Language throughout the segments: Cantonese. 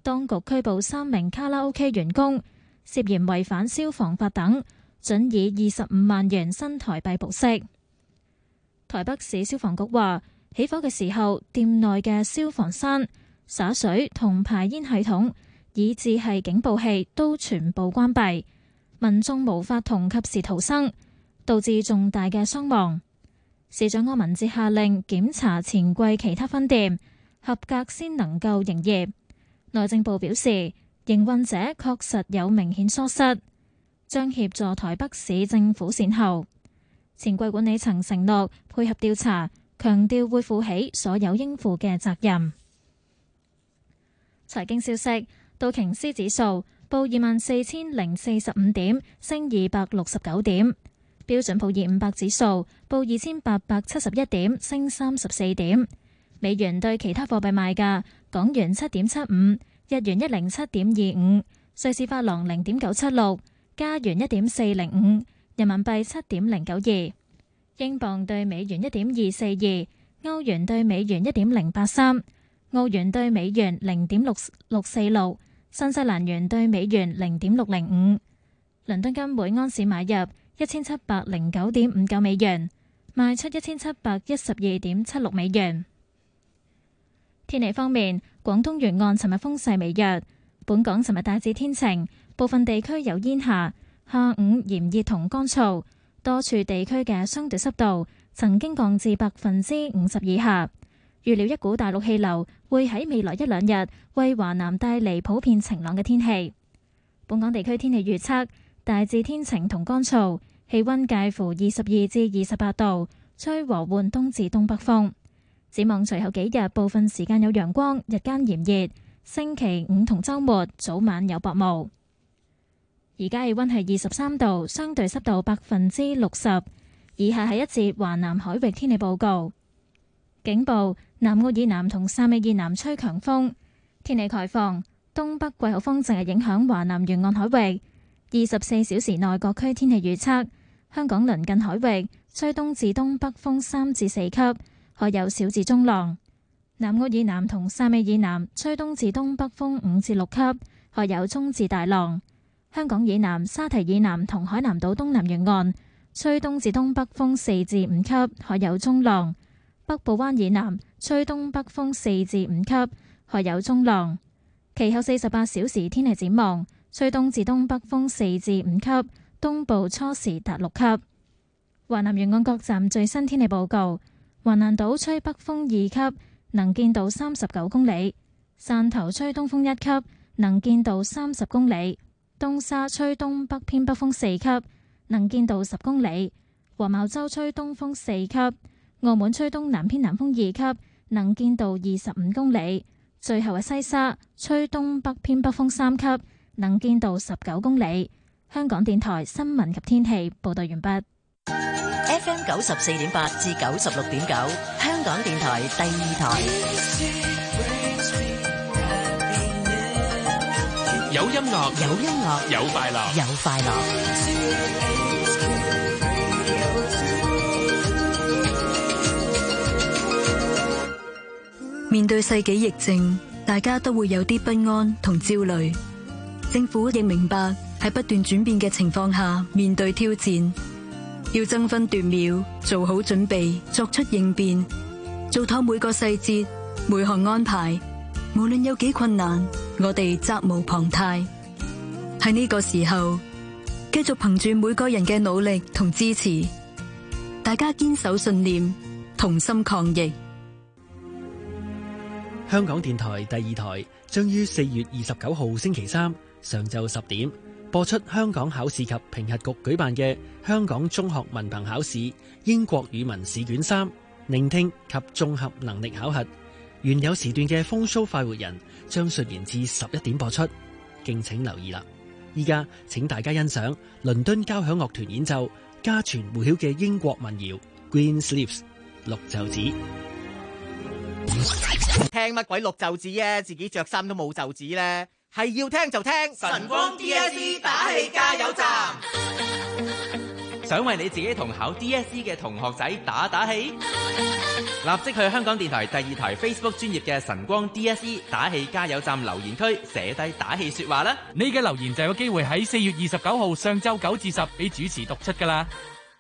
當局拘捕3名卡拉 OK 員工，涉嫌違反消防法等，准以25萬元新台幣保釋。台北市消防局話，起火嘅時候，店內嘅消防栓、灑水同排煙系統，以至係警報器都全部關閉，民眾無法同及時逃生，導致重大嘅傷亡。市長柯文哲下令檢查錢櫃其他分店，合格先能夠營業。內政部表示，營運者確實有明顯疏失，將協助台北市政府善後。錢櫃管理層承諾配合調查，強調會負起所有應負嘅責任。財經消息，道瓊斯指數報24,045點，升269點；標準普爾500指數報2871點，升34點。美元對其他貨幣賣價：港元7.75，日元107.25，瑞士法郎0.976，加元1.405，人民幣7.092，英鎊對美元1.242，歐元對美元1.083，澳元對美元0.6646，新西蘭元對美元0.605。倫敦金每安士買入1709.59美元，賣出1712.76美元。天氣方面，廣東沿岸尋日風勢微弱，本港尋日大致天晴，部分地區有煙霞，下午炎熱同乾燥，多處地區嘅相對濕度曾經降至50%以下。預料一股大陸氣流會喺未來一兩日為華南帶嚟普遍晴朗嘅天氣。本港地區天氣預測大致天晴同乾燥，氣溫介乎22至28度，吹和緩東至東北風。展望隨後幾日，部分時間有陽光，日間炎熱。星期五同週末早晚有薄霧。而家氣溫係23度，相對濕度60%。以下係一節華南海域天氣報告。警報：南澳以南同汕尾以南吹強風。天氣概況：東北季候風正係影響華南沿岸海域。24小時內各區天氣預測：香港鄰近海域吹東至東北風3至4級。海有小至中浪，南澳以南同汕尾以南吹東至東北風5至6級，海有中至大浪。香港以南、沙堤以南同海南島東南沿岸吹東至東北風4至5級，海有中浪。北部灣以南吹東北風4至5級，海有中浪。其後48小時天氣展望，吹東至東北風4至5級，東部初時達6級。華南沿岸各站最新天氣報告。橫瀾島吹北風2級，能見度39公里；汕頭吹東風1級，能見度30公里；東沙吹東北偏北風4級，能見度10公里；黃茅洲吹東風4級；澳門吹東南偏南風2級，能見度25公里；最後係西沙吹東北偏北風3級，能見度19公里。香港電台新聞及天氣報道完畢。 FM 94.8至96.9，香港電台第二台。 有音樂， 有音樂， 有快樂， 有快樂。 面對世紀疫症，大家都會有啲不安同焦慮。政府亦明白喺不斷轉變嘅情況下面對挑戰。要爭分奪秒，做好準備，作出應變，做妥每個細節，每項安排。無論有幾困難，我哋責無旁貸。喺呢個時候，繼續憑住每個人嘅努力同支持，大家堅守信念，同心抗疫。 香港電台第二台將於4月29號星期三上晝10點播出香港考試及評核局舉辦嘅香港中學文憑考試英國語文試卷3聆聽及綜合能力考核。原有時段嘅風騷快活人將順延至11點播出，敬請留意啦。依家請大家欣賞倫敦交響樂團演奏家傳戶曉嘅英國民謠 Green Sleeves 綠袖子。 聽乜鬼綠袖子啊，自己着衫都冇袖子咧，係要聽就聽晨光 DSE 打氣加油站。 想為你自己同考 DSE 嘅同學仔打打氣？立即去香港電台第二台 Facebook 專頁嘅晨光 DSE 打氣加油站留言區寫低打氣說話啦！ 你嘅留言就有機會喺4月29號上晝9至10俾主持讀出噶啦。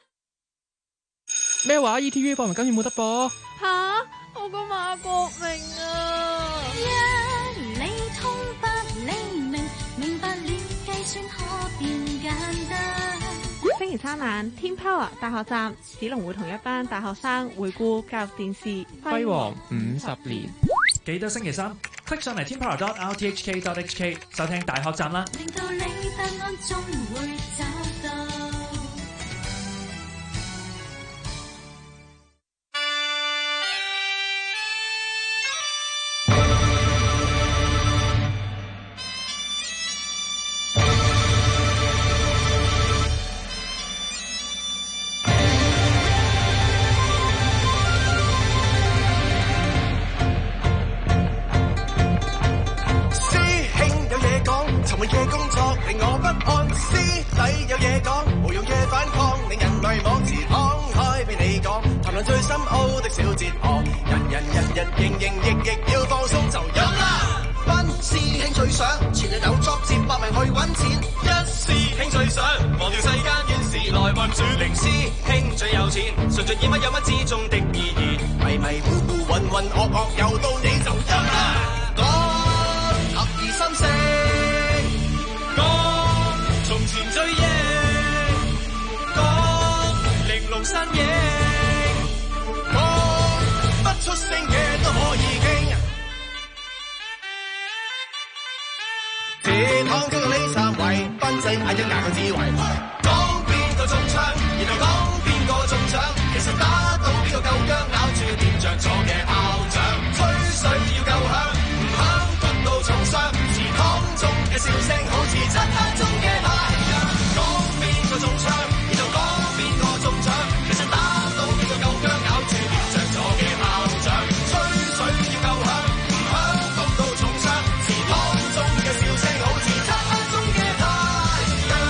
咩話 ？ETV 放埋今年冇得播？ 吓！我個馬國明啊！ 一理通百理明，明白了計算可變簡單。 星期三晚，天 Power 大學站，子龍會同一班大學生回顧教育電視輝煌50年。 記得星期三 click 上嚟 teampower.rthk.hk 收聽大學站啦。 令到你答案終會找到。 嘅工作令我不安，師弟有嘢講，無用嘅反抗，令人迷惘時慷慨俾你講，談論最深奧的小哲學，人日營役要放鬆就有啦。班師兄最想前日有作接百名去揾錢，一師兄最想忘掉世間怨事來運轉，零師兄最有錢，順盡演乜有乜之中的意義，迷糊渾噩又到你就有啦。講合二三四。從前追憶，講玲瓏山影，講不出聲嘅都可以傾。鐵行經過呢三位，賓仔嗌一嗌個智慧，講邊個中槍，然後講邊個中獎，其實打到邊個夠薑，咬住掂着咗嘅炮仗，吹水要夠響，唔響焗到重傷，祠堂中嘅笑聲好似漆黑中嘅太陽，講邊個中槍，然後講邊個中獎，其實打到邊個夠薑，咬住掂着咗嘅炮仗，吹水要夠響，唔響焗到重傷，祠堂中嘅笑聲好似漆黑中嘅太陽。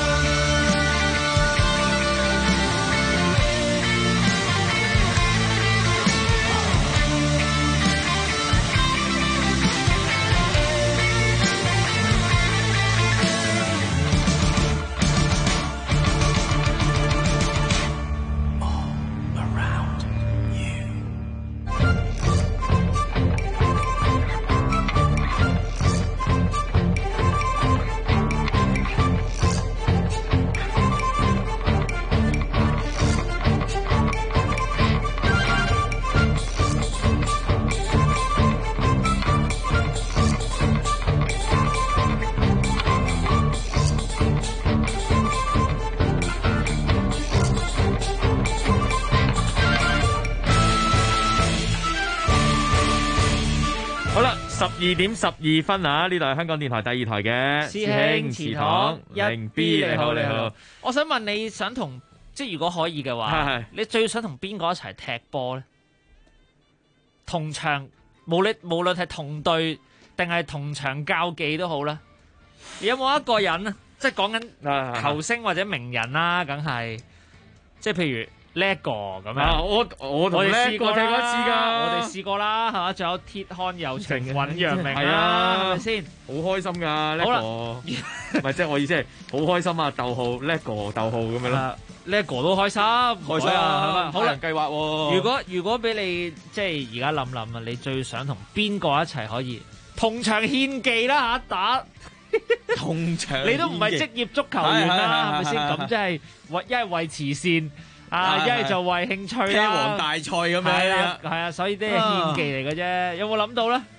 12點12分啊！呢度係香港電台第二台嘅師兄祠堂零 B， 你好你好。 我想問你想同即係如果可以嘅話，你最想同邊個一齊踢波咧？同場無論係同隊定係同場交技都好啦。有冇一個人啊？即係講緊球星或者名人啦，梗係即係譬如。叻哥咁樣， 我同叻哥踢過一次㗎， 我哋試過啦，係嘛？仲有鐵漢柔情尹揚明啦，係咪先？ 好開心㗎，叻哥，唔係即係我意思係好開心啊！逗號叻哥逗號咁樣啦， 叻哥都開心， 開心啊！好難計劃喎。如果俾你即係而家諗諗啊，你最想同邊個一齊可以同場獻技啦嚇打？ 同場你都唔係職業足球員啦，係咪先？咁即係一係為慈善。一係就為興趣啦， 車王大賽咁樣， 係啊，所以啲係獻技嚟嘅啫。有冇諗到咧？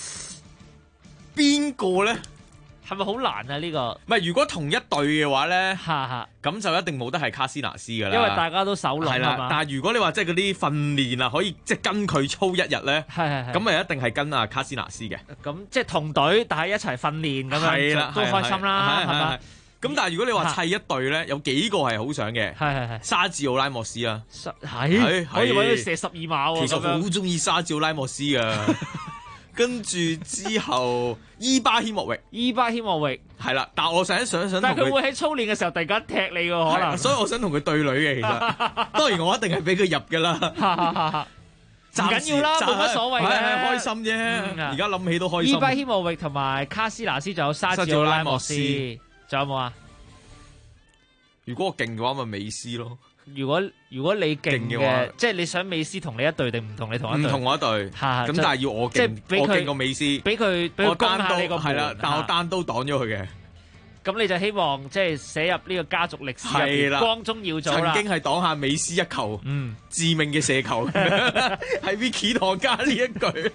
邊個咧？ 係咪好難啊？呢個唔係，如果同一隊嘅話咧，咁就一定冇得係卡斯納斯噶啦， 因為大家都手攏係嘛。 但係如果你話即係嗰啲訓練啊，可以即係跟佢操一日咧，咁咪一定係跟阿卡斯納斯嘅。 咁即係同隊，但係一齊訓練咁樣，都開心啦，係嘛？ 咁但係如果你話砌一隊咧，有幾個係好想嘅， 係沙治奧拉莫斯啊， 係可以揾佢射12碼喎。 其實好中意沙治奧拉莫斯噶， 跟住之後伊巴希莫域係啦，但係我想但係佢會喺操練嘅時候突然間踢你喎，可能， 所以我想同佢對壘嘅，其實當然我一定係俾佢入㗎啦。 唔緊要啦，冇乜所謂嘅， 開心啫。而家諗起都開心。 伊巴希莫域同埋卡斯拿斯，仲有沙治奧拉莫斯，仲有冇啊？ 如果我勁嘅話，咪美斯咯。 如果你勁嘅，即係你想美斯同你一隊定唔同你同一隊？ 唔同我一隊。咁但係要我勁，我勁過美斯。俾佢攻下你個門。係啦，但我單刀擋咗佢嘅。 咁你就希望即係寫入呢個家族歷史入邊，光宗耀祖啦。 曾經係擋下美斯一球，致命嘅射球，係 Vicky 堂加呢一句。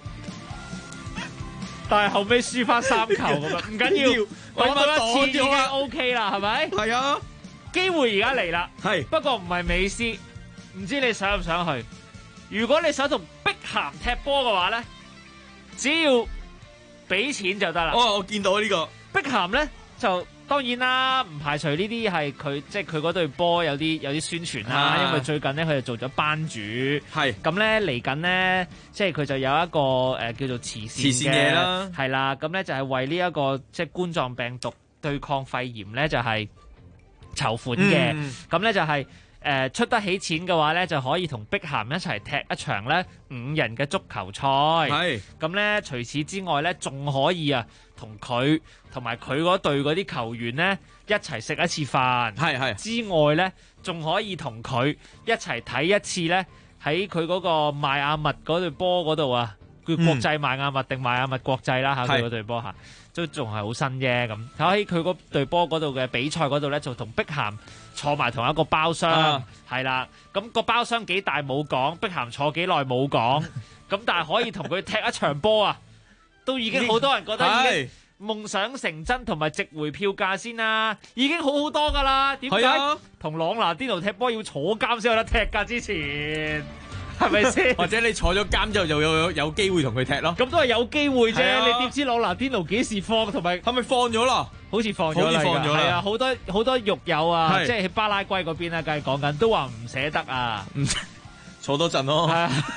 但係後尾輸翻3球咁啊，唔緊要，擋多一次已經 OK 啦，係咪？ 係啊， 機會而家嚟啦。 係， 不過唔係美斯，唔知你想唔想去？如果你想同碧咸踢波嘅話咧，只要俾錢就得啦。 我見到呢個碧咸咧就。當然啦，唔排除呢啲係佢即係佢嗰隊波有啲宣傳啦，因為最近咧佢就做咗班主，係咁咧嚟緊咧，即係佢就有一個叫做慈善嘢啦，係啦，咁咧就係為呢一個即係冠狀病毒對抗肺炎咧就係籌款嘅，咁咧就係出得起錢嘅話咧就可以同碧咸一齊踢一場咧5人嘅足球賽，係咁咧除此之外咧仲可以啊同佢。同埋佢嗰隊嗰啲球員咧一齊食一次飯，係之外咧，仲可以同佢一齊睇一次咧喺佢嗰個邁阿密嗰隊波嗰度啊，叫國際邁阿密定邁阿密國際啦嚇，佢嗰隊波嚇都仲係好新啫咁。喺佢嗰隊波嗰度嘅比賽嗰度咧，就同碧咸坐埋同一個包廂，係啦。咁個包廂幾大冇講，碧咸坐幾耐冇講，咁但係可以同佢踢一場波啊，都已經好多人覺得已經。夢想成真同埋值回票價先啦，已經好好多噶啦。點解同朗拿甸奴踢波要坐監先有得踢㗎？之前係咪先？ 或者你坐咗監之後就有機會同佢踢咯？ 咁都係有機會啫。你點知朗拿甸奴幾時放？同埋係咪放咗啦？ 好似放咗啦。係啊，好多獄友啊，即係喺巴拉圭嗰邊啊，梗係講緊都話唔捨得啊。 坐多陣咯，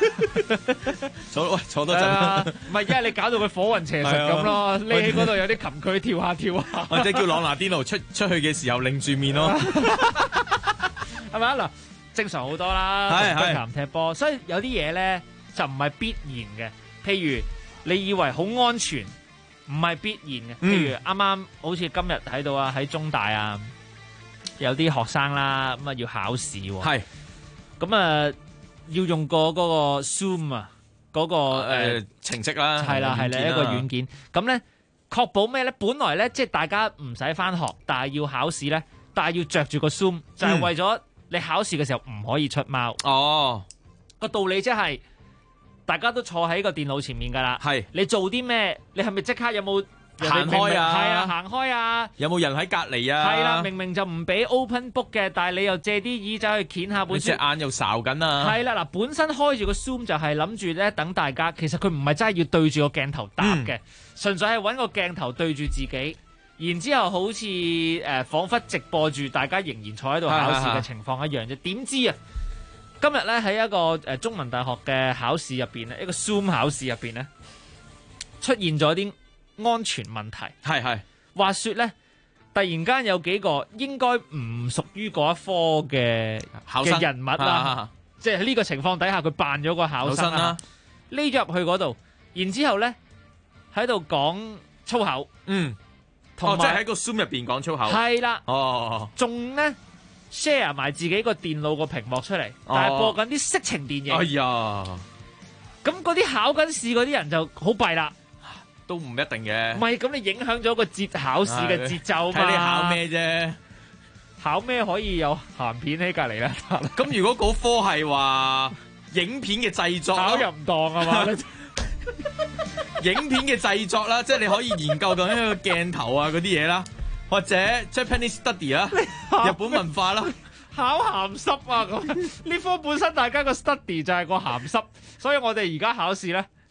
坐多陣咯， 唔係，因為你搞到佢火雲邪神咁咯，你喺嗰度有啲擒佢跳下跳下， 或者叫朗拿甸奴出去嘅時候擰住面咯， 係咪啊？嗱，正常好多啦，碧咸踢波，所以有啲嘢咧就唔係必然嘅。譬如你以為好安全，唔係必然嘅。譬如啱啱好似今日睇到啊，喺中大啊，有啲學生啦，咁啊要考試喎，係咁啊。要用過嗰個 Zoom 啊，嗰個程式啦， 係啦係啦一個軟件，咁咧確保咩咧？本來咧即係大家唔使返學，但係要考試咧，但係要着住個 Zoom，就係為咗你考試嘅時候唔可以出貓。哦，個道理即係大家都坐喺個電腦前面㗎啦，係你做啲咩？你係咪即刻有冇？ 行開啊！ 係啊，行開啊！ 有冇人喺隔離啊？ 係啦，明明就唔俾 open book 嘅，但係你又借啲耳仔去掀下本書， 你隻眼又睄緊啊！ 係啦，嗱，本身開住個 Zoom 就係諗住咧等大家，其實佢唔係真係要對住個鏡頭答嘅，純粹係揾個鏡頭對住自己，然之後好似彷彿直播住大家仍然坐喺度考試嘅情況一樣啫。點知啊，今日咧喺一個中文大學嘅考試入邊咧，一個 Zoom 考試入邊咧，出現咗啲安全問題，係話說咧，突然間有幾個應該唔屬於嗰一科嘅人物啦，即係喺呢個情況底下，佢扮咗個考生啦，匿咗入去嗰度，然之後咧喺度講粗口， 同埋即係喺個 Zoom 入邊講粗口， 係啦，仲咧 share 埋自己個電腦個屏幕出嚟，但係播緊啲色情電影，哎呀，咁嗰啲考緊試嗰啲人就好弊啦。 都唔一定嘅， 唔係咁你影響咗個考試嘅節奏嘛？ 睇你考咩啫？ 考咩可以有鹹片喺隔離咧？ 咁如果嗰科係話影片嘅製作， 考入唔當啊嘛？ 影片嘅製作啦，即係你可以研究緊一個鏡頭啊嗰啲嘢啦，或者 Japanese study 啦，日本文化啦， 考鹹濕啊咁。呢科本身大家個 study 就係個鹹濕，所以我哋而家考試咧。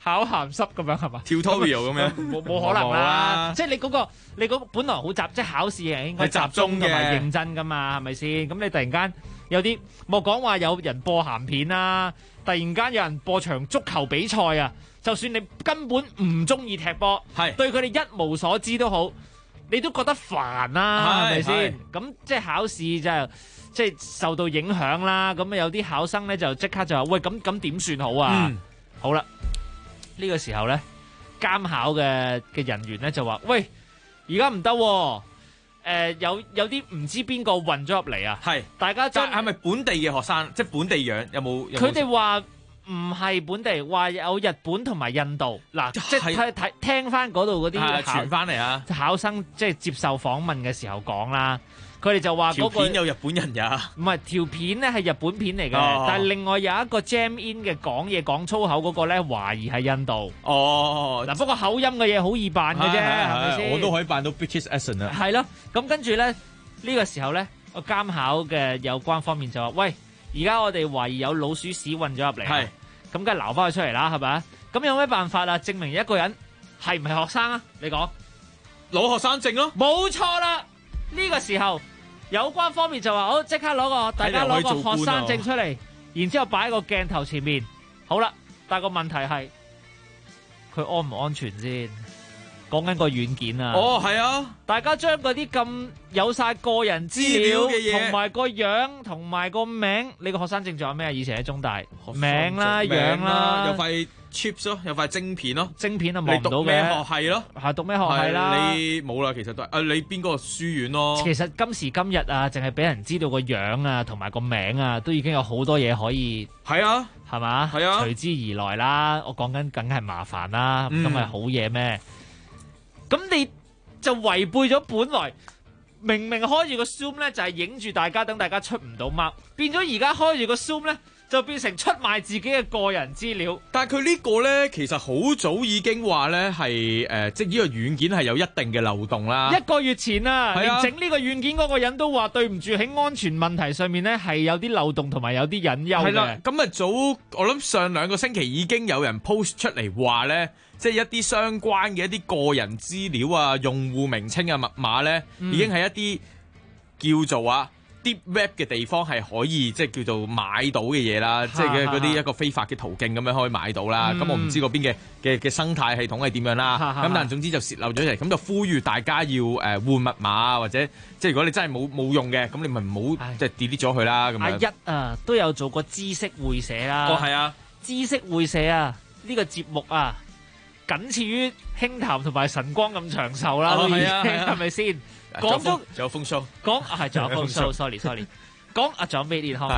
考鹹濕咁樣係嘛 ？tutorial 咁樣冇可能啦！即係你嗰個本來好即係考試係應該集中同埋認真噶嘛，係咪先？咁你突然間有啲莫講話有人播鹹片啊，突然間有人播場足球比賽啊，就算你根本唔中意踢波，對佢哋一無所知都好，你都覺得煩啦，係咪先？咁即係考試就即係受到影響啦。咁有啲考生咧就即刻就話：喂，咁點算好啊？好啦。呢個時候咧，監考嘅人員咧就話：喂，而家唔得，有啲唔知邊個混咗入嚟啊！係，大家係咪本地嘅學生？即係本地樣有冇？ 佢哋話唔係本地，話有日本同埋印度。嗱，即係聽翻嗰度嗰啲傳翻嚟啊！ 考生即係接受訪問嘅時候講啦。佢哋就話條片有日本人呀， 唔係條片咧係日本片嚟嘅，但係另外有一個 jam in 嘅講嘢講粗口嗰個咧，懷疑係印度。嗱不過口音嘅嘢好易扮嘅啫，係咪先？ 我都可以扮到 British accent 啊。 係咯，咁跟住咧呢個時候咧，個監考嘅有關方面就話：喂，而家我哋懷疑有老鼠屎混咗入嚟，係咁梗係撈翻佢出嚟啦，係咪啊？咁有咩辦法啊？證明一個人係唔係學生啊？你講攞學生證咯， 冇錯啦。呢個時候。有關方面就話好，即刻大家攞個學生證出嚟，然之後擺喺個鏡頭前面。好啦，但係個問題係佢安唔安全先？講緊個軟件啊。 係啊， 大家將嗰啲咁有晒個人資料嘅嘢，同埋個樣，同埋個名，你個學生證仲有咩？以前喺中大名啦、樣啦， 有塊 chips 咯，有塊晶片咯， 晶片啊望唔到嘅。 你讀咩學系咯？ 係讀咩學系啦？ 你冇啦，其實都係你邊個書院咯？ 其實今時今日啊，淨係俾人知道個樣啊，同埋個名啊，都已經有好多嘢可以。 係啊， 係嘛？ 係啊， 隨之而來啦。我講緊梗係麻煩啦，咁係好嘢咩？咁你就違背咗本來明明開住個 Zoom 咧，就係影住大家，等大家出唔到貓，變咗而家開住個 Zoom 咧，就變成出賣自己嘅個人資料。 但係佢呢個咧，其實好早已經話咧係即係呢個軟件係有一定嘅漏洞啦。 1個月前啊，連整呢個軟件嗰個人都話對唔住，喺安全問題上面咧係有啲漏洞同埋有啲隱憂嘅。係啦， 咁啊我諗上2個星期已經有人 post 出嚟話咧，即係一啲相關嘅一啲個人資料啊、用戶名稱啊、密碼咧，已經係一啲叫做Deep Web 嘅地方係可以即係叫做買到嘅嘢啦，即係嗰啲一個非法嘅途徑咁樣可以買到啦。咁我唔知嗰邊嘅生態系統係點樣啦。咁但係總之就泄漏咗出嚟，咁就呼籲大家要換密碼或者即係如果你真係冇用嘅，咁你咪唔好即係 delete 咗佢啦。咁樣阿一都有做過知識會社啦。 係啊， 知識會社呢個節目僅次於輕談同埋晨光咁長壽啦。係咪先？講咗仲有風騷， 仲有風騷 ，sorry，講仲有咩年康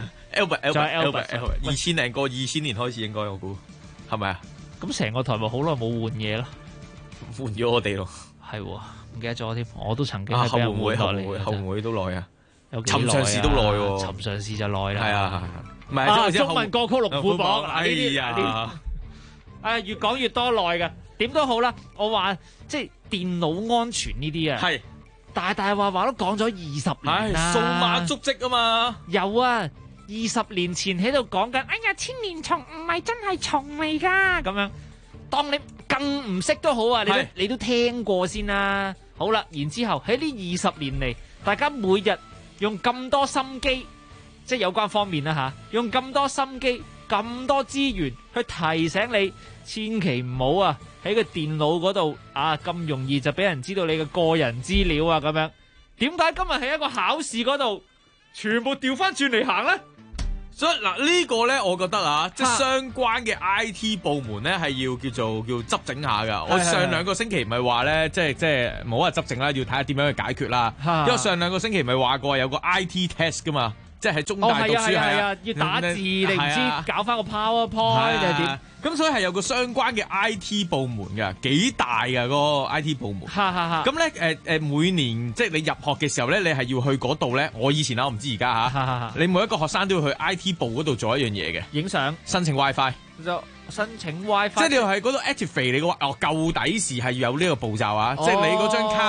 ？Albert 2000零個2000年開始應該我估係咪啊？ 咁成個台咪好耐冇換嘢咯， 換咗我哋咯， 係唔記得咗添，我都曾經後援會都耐啊，尋常事都耐喎， 尋常事就耐啦， 係啊，唔係中文歌曲龍虎榜哎呀， 越講越多耐㗎，點都好啦，我話即係電腦安全呢啲係。大話都講咗20年啦， 數碼足跡啊嘛， 有啊，20年前喺度講緊，哎呀，千年蟲唔係真係蟲嚟噶，咁樣，當你更唔識都好啊，你都聽過先啦。好啦，然之後喺呢20年嚟，大家每日用咁多心機，即係有關方面啦吓，用咁多心機、咁多資源去提醒你，千祈唔好喺個電腦嗰度咁容易就俾人知道你嘅個人資料咁樣。點解今日喺一個考試嗰度全部調翻轉嚟行咧？ 所以嗱呢個咧，我覺得即係相關嘅 IT 部門咧係要叫執整下噶。我上2個星期咪話咧，即係唔好話執整啦，要睇下點樣去解決啦。因為上2個星期咪話過有個 IT test 噶嘛，即係喺中大讀書要打字，你唔知搞翻個 PowerPoint 定係點？ 咁所以係有個相關嘅 IT 部門㗎，幾大㗎嗰個 IT 部門。咁咧每年即係你入學嘅時候咧，你係要去嗰度咧。我以前我唔知而家你每一個學生都要去 IT 部嗰度做一樣嘢嘅， 影相、 申請 WiFi。 申請 WiFi， 即係你要喺嗰度 activate 你個舊底時係要有呢個步驟即係你嗰張卡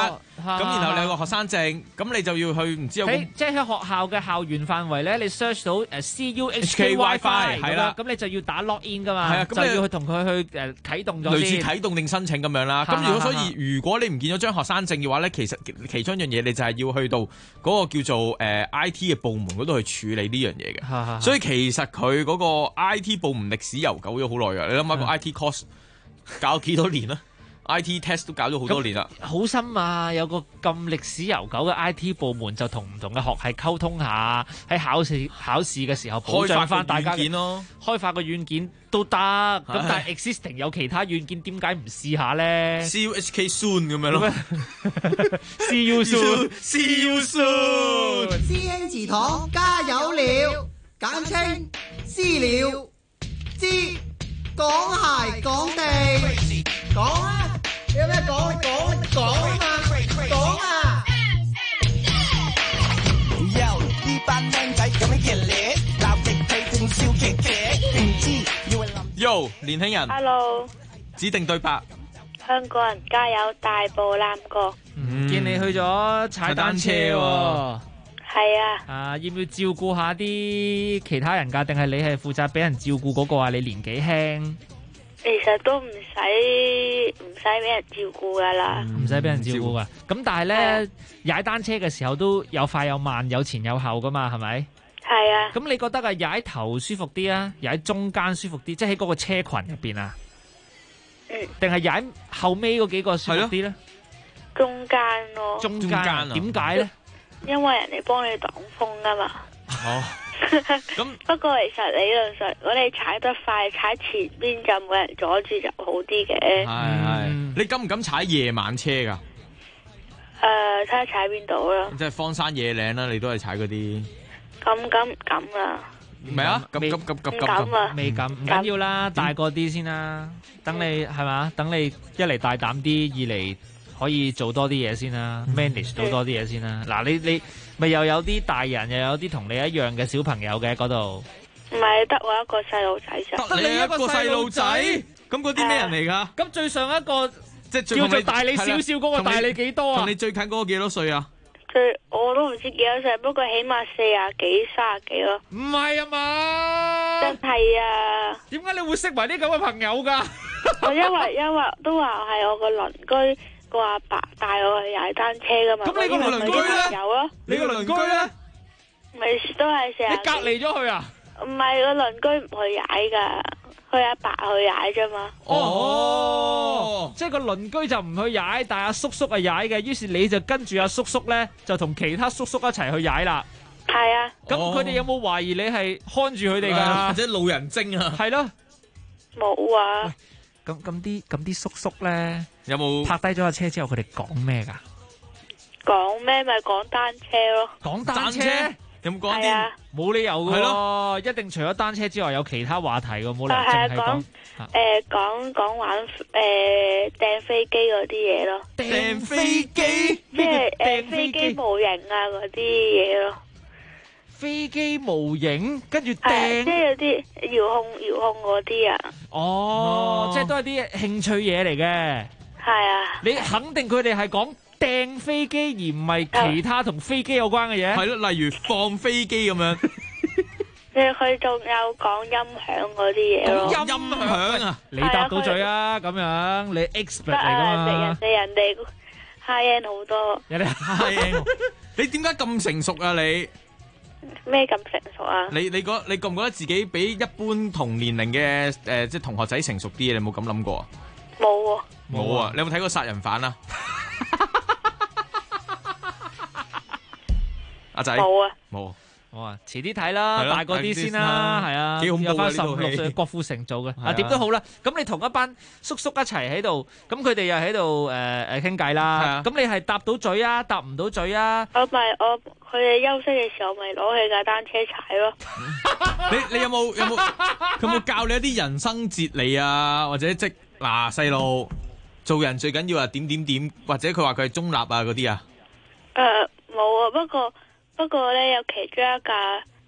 咁然後你有個學生證，咁你就要去唔知有個即係喺學校嘅校園範圍咧，你 search 到CUHK WiFi 係啦，咁你就要打 login 噶嘛，就要去同佢去啟動咗先， 類似啟動定申請咁樣啦。咁如果你唔見咗張學生證嘅話咧，其實其中一樣嘢你就係要去到嗰個叫做IT 嘅部門嗰度去處理呢樣嘢嘅。所以其實佢嗰個 IT 部門歷史悠久咗好耐㗎。你諗下個 IT course 搞幾多年啦？IT test 都搞咗好多年啦， 好深啊！有個咁歷史悠久嘅 IT 部門，就同唔同嘅學系溝通下，喺考試嘅時候保障翻大家嘅開發個軟件都得。咁但係 existing 有其他軟件，點解唔試下咧 ？CUHK soon 咁樣咯 ，See you soon，See you soon。 師兄祠堂加油了，簡稱私了，知講鞋講地。講啊！你有咩講？你講啊嘛！講啊！呢班靚仔咁樣熱烈，鬧極佢正笑騎騎，唔知要諗。 Yo， 年輕人 ，Hello， 指定對白。 香港人加油！大步攬過。 見你去咗踩單車喎。 係啊。要唔要照顧下啲其他人㗎？定係你係負責俾人照顧嗰個啊？你年紀輕。 其實都唔使俾人照顧噶啦， 唔使俾人照顧噶。咁但係咧，踩單車嘅時候都有快有慢，有前有後噶嘛，係咪？ 係啊。 咁你覺得啊，踩頭舒服啲啊，踩中間舒服啲，即係喺嗰個車群入邊啊？定係踩後尾嗰幾個舒服啲咧？ 中間咯。 中間啊？點解咧？ 因為人哋幫你擋風噶嘛。 哦。 咁不過其實理論上，如果你踩得快，踩前邊就冇人阻住就好啲嘅。 係。你敢唔敢踩夜晚車噶？ 睇下踩邊度啦。 即係荒山野嶺啦，你都係踩嗰啲。 咁啊？ 唔係啊？咁啊？ 未敢，唔緊要啦，大個啲先啦。等你係嘛？等你一嚟大膽啲，二嚟可以做多啲嘢先啦 ，manage 到多啲嘢先啦。嗱，你咪又有啲大人，又有啲同你一樣嘅小朋友嘅嗰度。 唔係得我一個細路仔啫。 得你一個細路仔？咁嗰啲咩人嚟㗎？ 咁最上一個即係叫做大你少少嗰個大你幾多啊？ 同你最近嗰個幾多歲啊？ 我都唔知幾多歲，不過起碼40幾、30幾咯。 唔係啊嘛？ 真係啊！ 點解你會識埋啲咁嘅朋友㗎？ 我因為都話係我個鄰居。個阿爸帶我去踩單車噶嘛？ 咁你個鄰居咧？ 有咯。 你個鄰居咧？ 咪都係成日。 你隔離咗佢啊？ 唔係個鄰居唔去踩噶，佢阿爸去踩啫嘛。 哦，即係個鄰居就唔去踩，但係阿叔叔係踩嘅，於是你就跟住阿叔叔咧，就同其他叔叔一齊去踩啦。 係啊。 咁佢哋有冇懷疑你係看住佢哋㗎？ 或者路人精啊？ 係咯。 冇啊。 咁啲叔叔咧， 有冇拍低咗架車之後，佢哋講咩㗎？ 講咩咪講單車咯。 講單車有冇講啲？ 冇理由㗎喎，一定除咗單車之外，有其他話題㗎，冇理由淨係講玩掟飛機嗰啲嘢咯。 掟飛機？ 即係飛機模型啊嗰啲嘢咯。 飛機模型跟住掟， 即係有啲遙控嗰啲啊。 哦，即係都係啲興趣嘢嚟嘅。 係啊。 你肯定佢哋係講掟飛機，而唔係其他同飛機有關嘅嘢。 係咯，例如放飛機咁樣。 佢仲有講音響嗰啲嘢咯。 音響啊？ 你答到嘴啊？咁樣你 expert 嚟㗎嘛？ 人哋 high end 好多。 人哋 high end。你點解咁成熟啊？你？ 咩咁成熟啊？ 你覺唔覺得自己比一般同年齡嘅即係同學仔成熟啲？你有冇咁諗過啊？ 冇喎。 冇啊！你有冇睇過殺人犯啊？阿仔冇啊。 冇。 好啊，遲啲睇啦，大個啲先啦，係啊， 幾恐怖啊！ 有翻15、16歲，郭富城做嘅，點都好啦。咁你同一班叔叔一齊喺度，咁佢哋又喺度傾偈啦。咁你係搭到嘴啊，搭唔到嘴啊？ 佢哋休息嘅時候，咪攞起架單車踩咯。 你有冇教你一啲人生哲理啊？或者即嗱細路做人最緊要係點，或者佢話佢係中立啊嗰啲啊？ 冇啊，不過咧有其中一架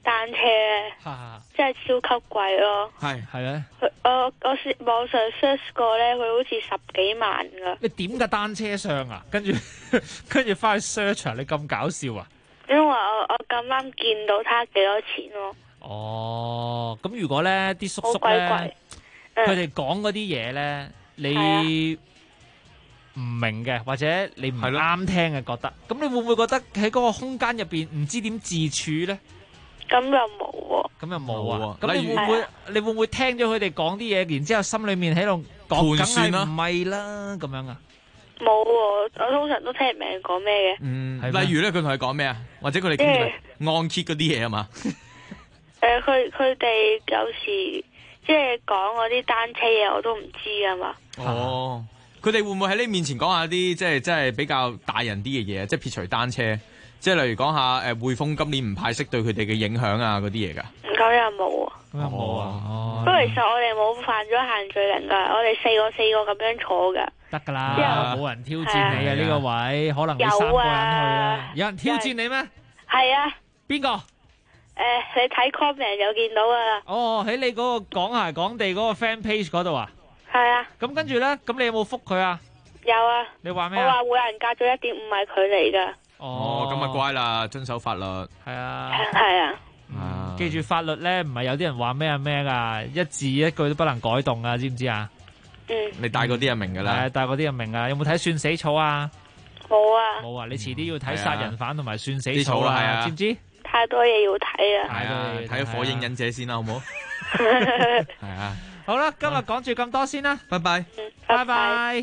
單車咧，真係超級貴咯。 係咧， 我網上 search 過咧，佢好似10幾萬噶。 你點嘅單車上啊？跟住翻去 search 啊！你咁搞笑啊？ 因為我咁啱見到他幾多錢咯。 哦，咁如果咧啲叔叔咧，佢哋講嗰啲嘢咧，你唔明嘅，或者你唔啱聽嘅，覺得咁你會唔會覺得喺嗰個空間入邊唔知點自處咧？ 咁又冇喎。 咁又冇啊？咁你會唔會聽咗佢哋講啲嘢，然之後心裏面喺度講，梗係唔係啦咁樣啊？ 冇喎，我通常都聽唔明講咩嘅。 例如咧，佢同你講咩啊？或者佢哋傾按揭嗰啲嘢啊嘛？ 佢哋有時即係講嗰啲單車嘢，我都唔知啊嘛。 哦，佢哋會唔會喺你面前講下啲即係比較大人啲嘅嘢？即係撇除單車，即係例如講下匯豐今年唔派息對佢哋嘅影響啊嗰啲嘢㗎。 咁又冇啊。 咁又冇啊。 不過其實我哋冇犯咗限聚令㗎，我哋四個咁樣坐㗎。 得㗎啦，冇人挑戰你啊呢個位，可能你3個人去啊。有人挑戰你咩？ 係啊。邊個？ 你睇 comment 就見到㗎啦。 哦，喺你嗰個講鞋講地嗰個 fan page 嗰度啊。 係啊。 咁跟住咧，咁你有冇覆佢啊？ 有啊。 你話咩啊？ 我話每人隔咗1.5米距離㗎。 哦，咁啊乖啦，遵守法律。 係啊。 係啊。 記住法律咧，唔係有啲人話咩啊咩噶，一字一句都不能改動啊，知唔知啊？ 你大嗰啲就明噶啦。 係大嗰啲就明啊。有冇睇算死草啊？ 冇啊。 冇啊！你遲啲要睇殺人犯同埋算死草啦，知唔知？ 太多嘢要睇啊！ 係啊，睇火影忍者先啦，好唔好？係啊。 好啦，今日講住咁多先啦， 拜拜。 拜拜。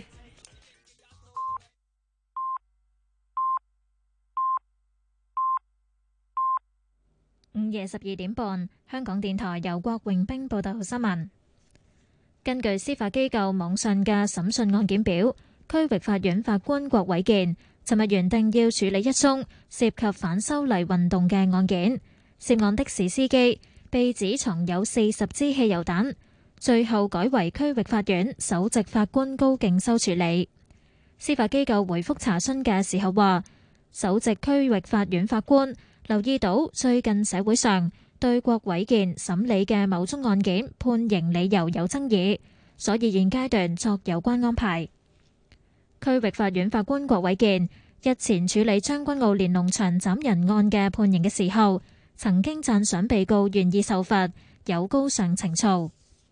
午夜12點半，香港電台由郭榮兵報道新聞。根據司法機構網上嘅審訊案件表，區域法院法官郭偉健尋日原定要處理一宗涉及反修例運動嘅案件，涉案的士司機被指藏有40支汽油彈，最後改為區域法院首席法官高敬修處理。司法機構回覆查詢嘅時候話，首席區域法院法官留意到最近社會上對郭偉健審理嘅某宗案件判刑理由有爭議，所以現階段作有關安排。區域法院法官郭偉健日前處理將軍澳連儂牆斬人案嘅判刑嘅時候，曾經讚賞被告願意受罰，有高尚情操。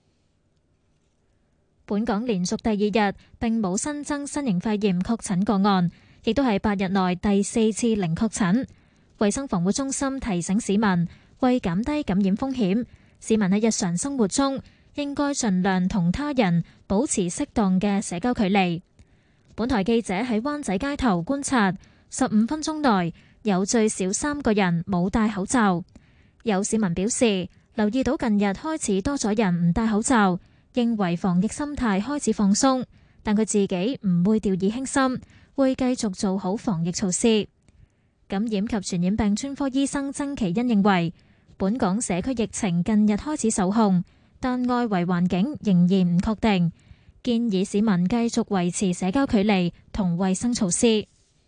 本港連續第2日並冇新增新型肺炎確診個案，亦都係8日內第4次零確診。衛生防護中心提醒市民，為減低感染風險，市民喺日常生活中應該盡量同他人保持適當嘅社交距離。本台記者喺灣仔街頭觀察，15分鐘內有最少3個人冇戴口罩。有市民表示，留意到近日開始多咗人唔戴口罩，認為防疫心態開始放鬆，但佢自己唔會掉以輕心，會繼續做好防疫措施。感染及傳染病專科醫生曾祈殷認為，本港社區疫情近日開始受控，但外圍環境仍然唔確定，建議市民繼續維持社交距離同衛生措施。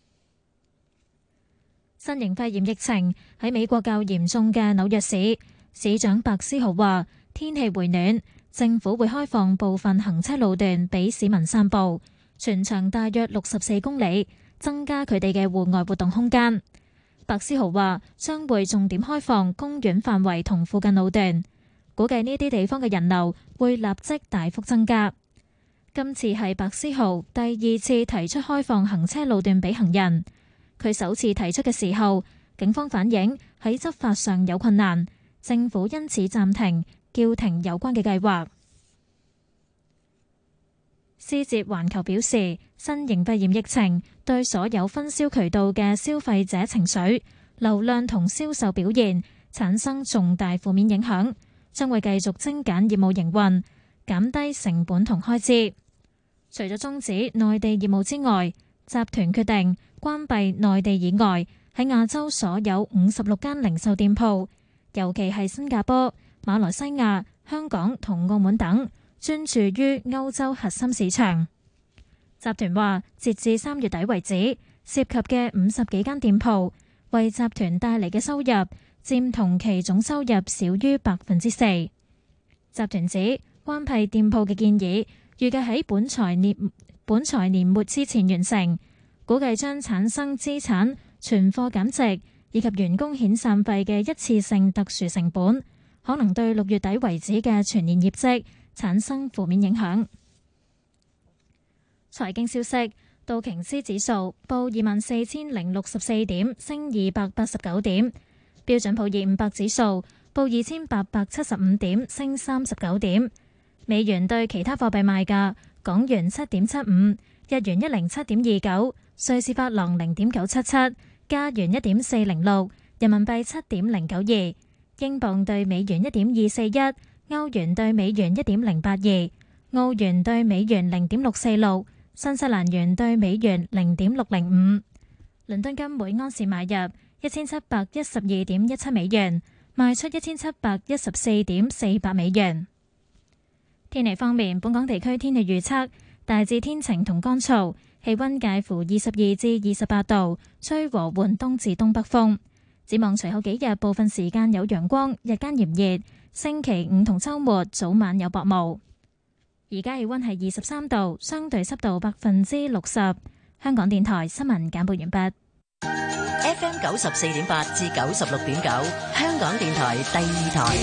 新型肺炎疫情喺美國較嚴重嘅紐約市，市長白思豪話，天氣回暖，政府會開放部分行車路段俾市民散步，全長大約64公里，增加佢哋嘅戶外活動空間。白思豪話將會重點開放公園範圍同附近路段，估計呢啲地方嘅人流會立即大幅增加。今次係白思豪第2次提出開放行車路段俾行人。佢首次提出嘅時候，警方反映喺執法上有困難，政府因此暫停叫停有關嘅計劃。思捷環球表示，新型肺炎疫情對所有分銷渠道嘅消費者情緒、流量同銷售表現產生重大負面影響，將會繼續精簡業務營運，減低成本同開支。除咗終止內地業務之外，集團決定關閉內地以外喺亞洲所有56間零售店鋪，尤其係新加坡、馬來西亞、香港同澳門等，專注於歐洲核心市場。集團話，截至3月底為止，涉及嘅50幾間店鋪，為集團帶嚟嘅收入佔同期總收入少於4%。集團指關閉店鋪嘅建議預計喺本財年末之前完成，估計將產生資產、存貨減值以及員工遣散費嘅一次性特殊成本，可能對6月底為止嘅全年業績產生負面影響。財經消息，道瓊斯指數報24,064點，升289點；標準普爾500指數報2875點，升39點。美元對其他貨幣賣價：港元7.75，日元107.29，瑞士法郎0.977，加元1.406，人民幣7.092，英鎊對美元1.241，歐元對美元1.082，澳元對美元0.646。新西蘭元對美元0.605，倫敦金每安士買入1712.17美元，賣出1714.48美元。天氣方面，本港地區天氣預測大致天晴同乾燥，氣溫介乎22至28度，吹和緩東至東北風。展望隨後幾日，部分時間有陽光，日間炎熱。星期5同週末早晚有薄霧。而家氣溫係23度，相對濕度60%。香港電台新聞簡報完畢。 FM 94.8至96.9，香港電台第2台。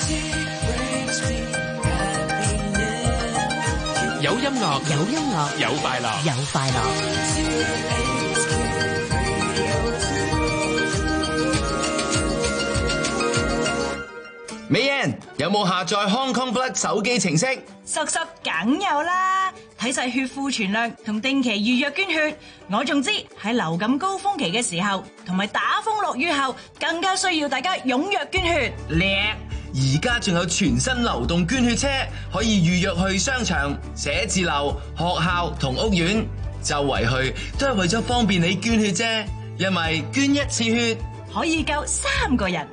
有音樂， 有音樂， 有快樂， 有快樂。 美人有冇下載 Hong Kong Blood 手機程式？ 實梗有啦，睇晒血庫存量同定期預約捐血。我仲知喺流感高峰期嘅時候，同埋打風落雨後，更加需要大家踴躍捐血。 叻！而家仲有全新流動捐血車，可以預約去商場、寫字樓、學校同屋苑，周圍去都係為咗方便你捐血啫。因為捐一次血可以救3個人。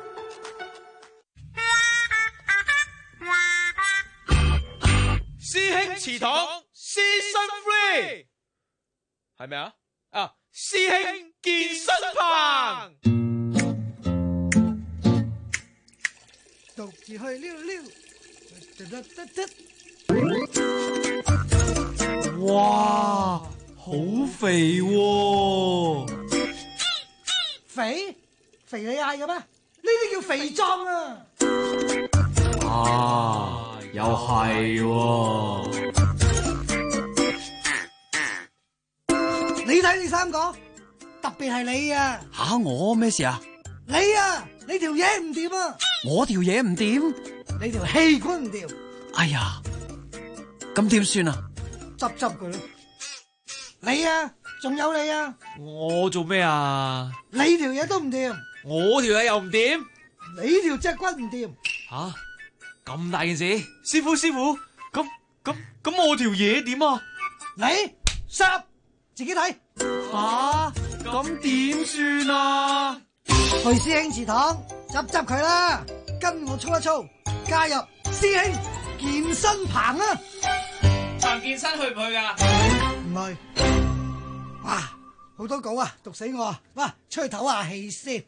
師兄祠堂 Season 3係咪啊？師兄健身棚， 獨自去溜溜， 哇，好肥喎！ 肥你嗌嘅咩？呢啲叫肥壯啊！ 又係喎！ 你睇你3個，特別係你啊！ 吓，我咩事啊？ 你條嘢唔掂啊！ 我條嘢唔掂？ 你條氣管唔掂？ 哎呀，咁點算啊？ 執佢啦！你仲有你啊！ 我做咩啊？ 你條嘢都唔掂， 我條嘢又唔掂， 你條脊骨唔掂。 吓？咁大件事，師傅，咁我條嘢點啊？ 你濕自己睇。 咁點算啊？ 去師兄祠堂執佢啦，跟我操一操，加入師兄健身棚啊！ 彭健身去唔去噶？ 唔去。哇，好多稿啊，讀死我啊！哇，出去唞下氣先。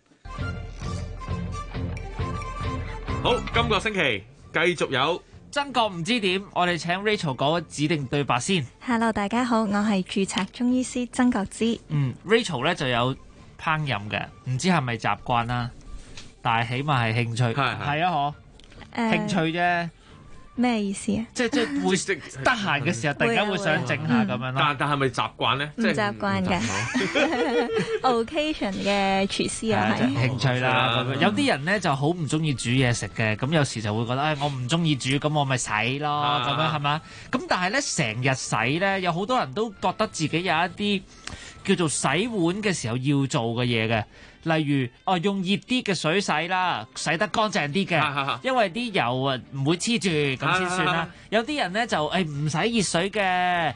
好，今個星期繼續有真覺唔知點，我哋請 Rachel 講指定對白先。 Hello， 大家好，我係註冊中醫師曾國芝。 Rachel 咧就有烹飪嘅，唔知係咪習慣啦，但係起碼係興趣，係啊，興趣啫。 咩意思啊？ 即係會得閒嘅時候，突然間會想整下咁樣咯。 但係咪習慣咧？ 唔習慣嘅。Occasion 嘅廚師啊，係興趣啦。有啲人咧就好唔中意煮嘢食嘅，咁有時就會覺得，我唔中意煮，咁我咪洗咯，咁樣係嘛？咁但係咧成日洗咧，有好多人都覺得自己有一啲叫做洗碗嘅時候要做嘅嘢嘅。例如用熱啲嘅水洗啦，洗得乾淨啲嘅，因為啲油唔會黐住咁先算啦。有啲人咧就唔使熱水嘅，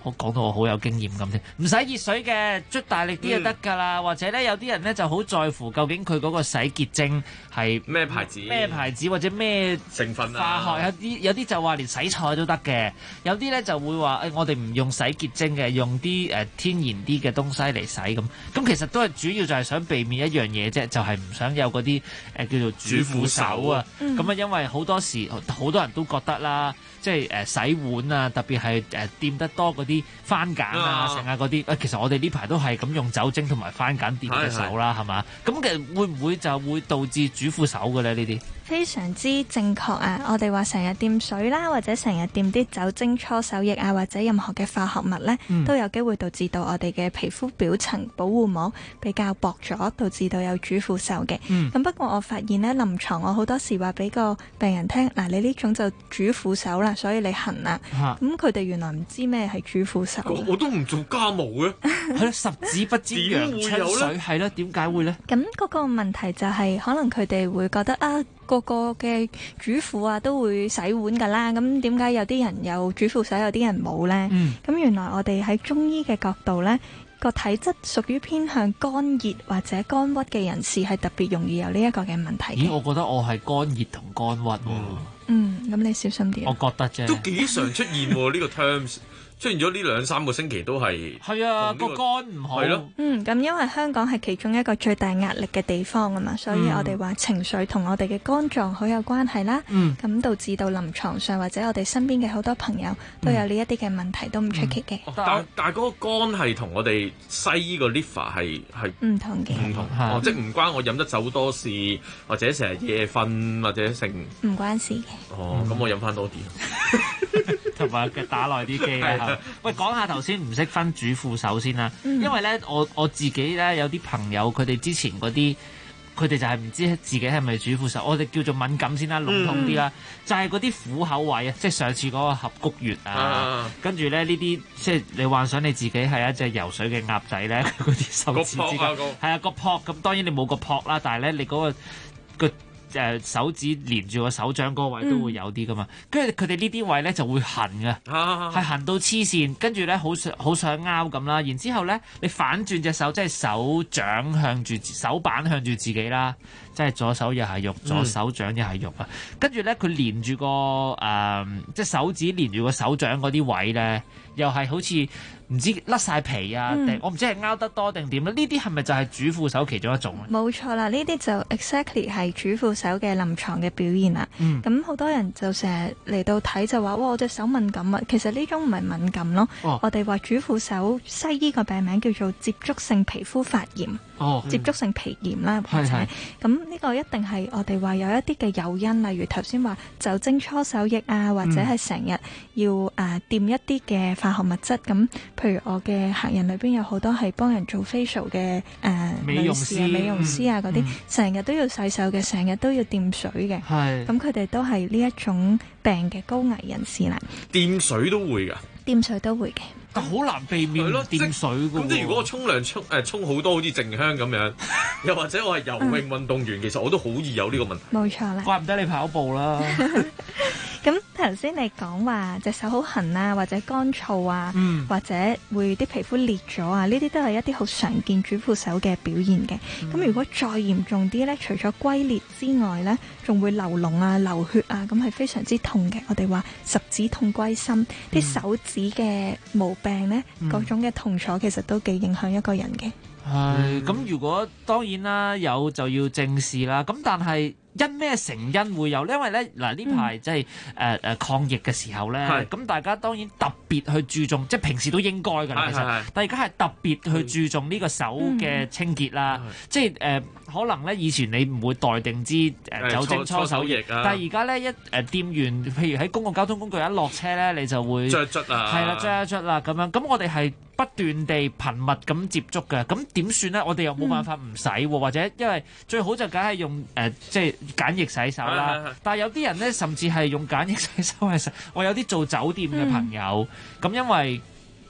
我講到我好有經驗咁啫，唔使熱水嘅，捽大力啲就得㗎啦。或者咧有啲人咧就好在乎究竟佢嗰個洗潔精係咩牌子或者咩成分啊？ 化學有啲就話連洗菜都得嘅，有啲咧就會話我哋唔用洗潔精嘅，用啲天然啲嘅東西嚟洗咁。咁其實都係主要就係想避免一樣嘢啫，就係唔想有嗰啲叫做主婦手啊。咁啊，因為好多時好多人都覺得啦，即係洗碗啊，特別係掂得多嗰啲番梘啊，成啊嗰啲，其實我哋呢排都係咁用酒精同埋番梘掂隻手啦，係嘛？咁其實會唔會就會導致主婦手嘅咧？呢啲非常之正確啊！我哋話成日掂水啦，或者成日掂啲酒精搓手液啊，或者任何嘅化學物呢，都有機會導致到我哋嘅皮膚表層保護膜比較薄咗，導致到有主婦手嘅。咁不過我發現呢，臨床我好多時話俾個病人聽，嗱，你呢種就主婦手啦，所以你痕啦。咁佢哋原來唔知咩係主婦手。 我都唔做家務嘅， 係咯，十指不沾陽春水，係咯，點解會呢？ 咁嗰個問題就係可能佢哋會覺得啊，個個嘅主婦啊都會洗碗㗎啦，咁點解有啲人有主婦手，有啲人冇呢？咁原來我哋喺中醫嘅角度呢，個體質屬於偏向乾熱或者乾鬱嘅人士係特別容易有呢一個嘅問題。 咦，我覺得我係乾熱同乾鬱喎。 咁你小心啲。 我覺得啫。 都幾常出現喎呢個 terms。出現咗呢2-3個星期都係啊，個肝唔好。 係咯。 咁因為香港係其中一個最大壓力嘅地方啊嘛，所以我哋話情緒同我哋嘅肝臟好有關係啦。咁導致到臨床上或者我哋身邊嘅好多朋友都有呢一啲嘅問題，都唔出奇嘅。 但係嗰個肝係同我哋西醫個 liver 係唔同嘅。 唔同，即係唔關我飲得酒多事，或者成日夜瞓或者成唔關事嘅。 咁我飲翻多啲。 同埋打耐啲機啊！喂，講下頭先唔識分主婦手先啦，因為咧我自己咧有啲朋友佢哋之前嗰啲，佢哋就係唔知自己係咪主婦手，我哋叫做敏感先啦，籠統啲啦，就係嗰啲虎口位啊，即係上次嗰個合谷穴啊，跟住咧呢啲即係你幻想你自己係一隻游水嘅鴨仔咧，嗰啲手指之間係啊個撲，咁當然你冇個撲啦，但係咧你嗰個手指連住個手掌嗰個位都會有啲噶嘛，跟住佢哋呢啲位咧就會痕嘅，係痕到黐線，跟住咧好想拗咁啦，然之後咧你反轉隻手，即係手掌向住手板向住自己啦，即係左手又係肉，左手掌又係肉啊，跟住咧佢連住個即係手指連住個手掌嗰啲位咧，又係好似唔知甩晒皮啊，定我唔知係拗得多定點咧？呢啲係咪就係主婦手其中一種咧？ 冇錯啦，呢啲就 exactly 係主婦手嘅臨床嘅表現啦。咁好多人就成日嚟到睇就話：哇，我隻手敏感啊！其實呢種唔係敏感咯。我哋話主婦手西醫個病名叫做接觸性皮膚發炎。接觸性皮炎啦，或者咁呢個一定係我哋話有一啲嘅誘因，例如頭先話酒精搓手液啊，或者係成日要掂一啲嘅化學物質咁。譬如我嘅客人裏邊有好多係幫人做 facial 嘅美容師啊嗰啲，成日都要洗手嘅，成日都要掂水嘅。咁佢哋都係呢一種病嘅高危人士啦。 掂水都會㗎？ 掂水都會嘅。 但好難避免掂水㗎喎。 咁即係如果我沖涼沖好多好似靜香咁樣，又或者我係游泳運動員，其實我都好易有呢個問題。 冇錯啦。 怪唔得你跑步啦。 咁頭先你講話隻手好痕啊，或者乾燥啊，或者會啲皮膚裂咗啊，呢啲都係一啲好常見主婦手嘅表現嘅。咁如果再嚴重啲呢，除咗龜裂之外呢，仲會流膿啊、流血啊，咁係非常之痛嘅。我哋話十指痛歸心，啲手指嘅毛病呢，各種嘅痛楚其實都幾影響一個人嘅。 係咁，如果當然啦，有就要正視啦。咁但係因咩成因會有？因為咧嗱呢排即係抗疫嘅時候咧，咁大家當然特別去注重，即係平時都應該㗎啦。其實，但係而家係特別去注重呢個手嘅清潔啦。即係可能咧以前你唔會待定支酒精搓手液，但係而家咧一掂完，譬如喺公共交通工具一落車咧，你就會捽一捽啊， 係啦，捽一捽啦咁樣。咁我哋係不斷地頻密咁接觸嘅，咁點算咧？我哋又冇辦法唔洗喎，或者因為最好就梗係用即係梘液洗手啦。但係有啲人咧，甚至係用梘液洗手。我有啲做酒店嘅朋友，咁因為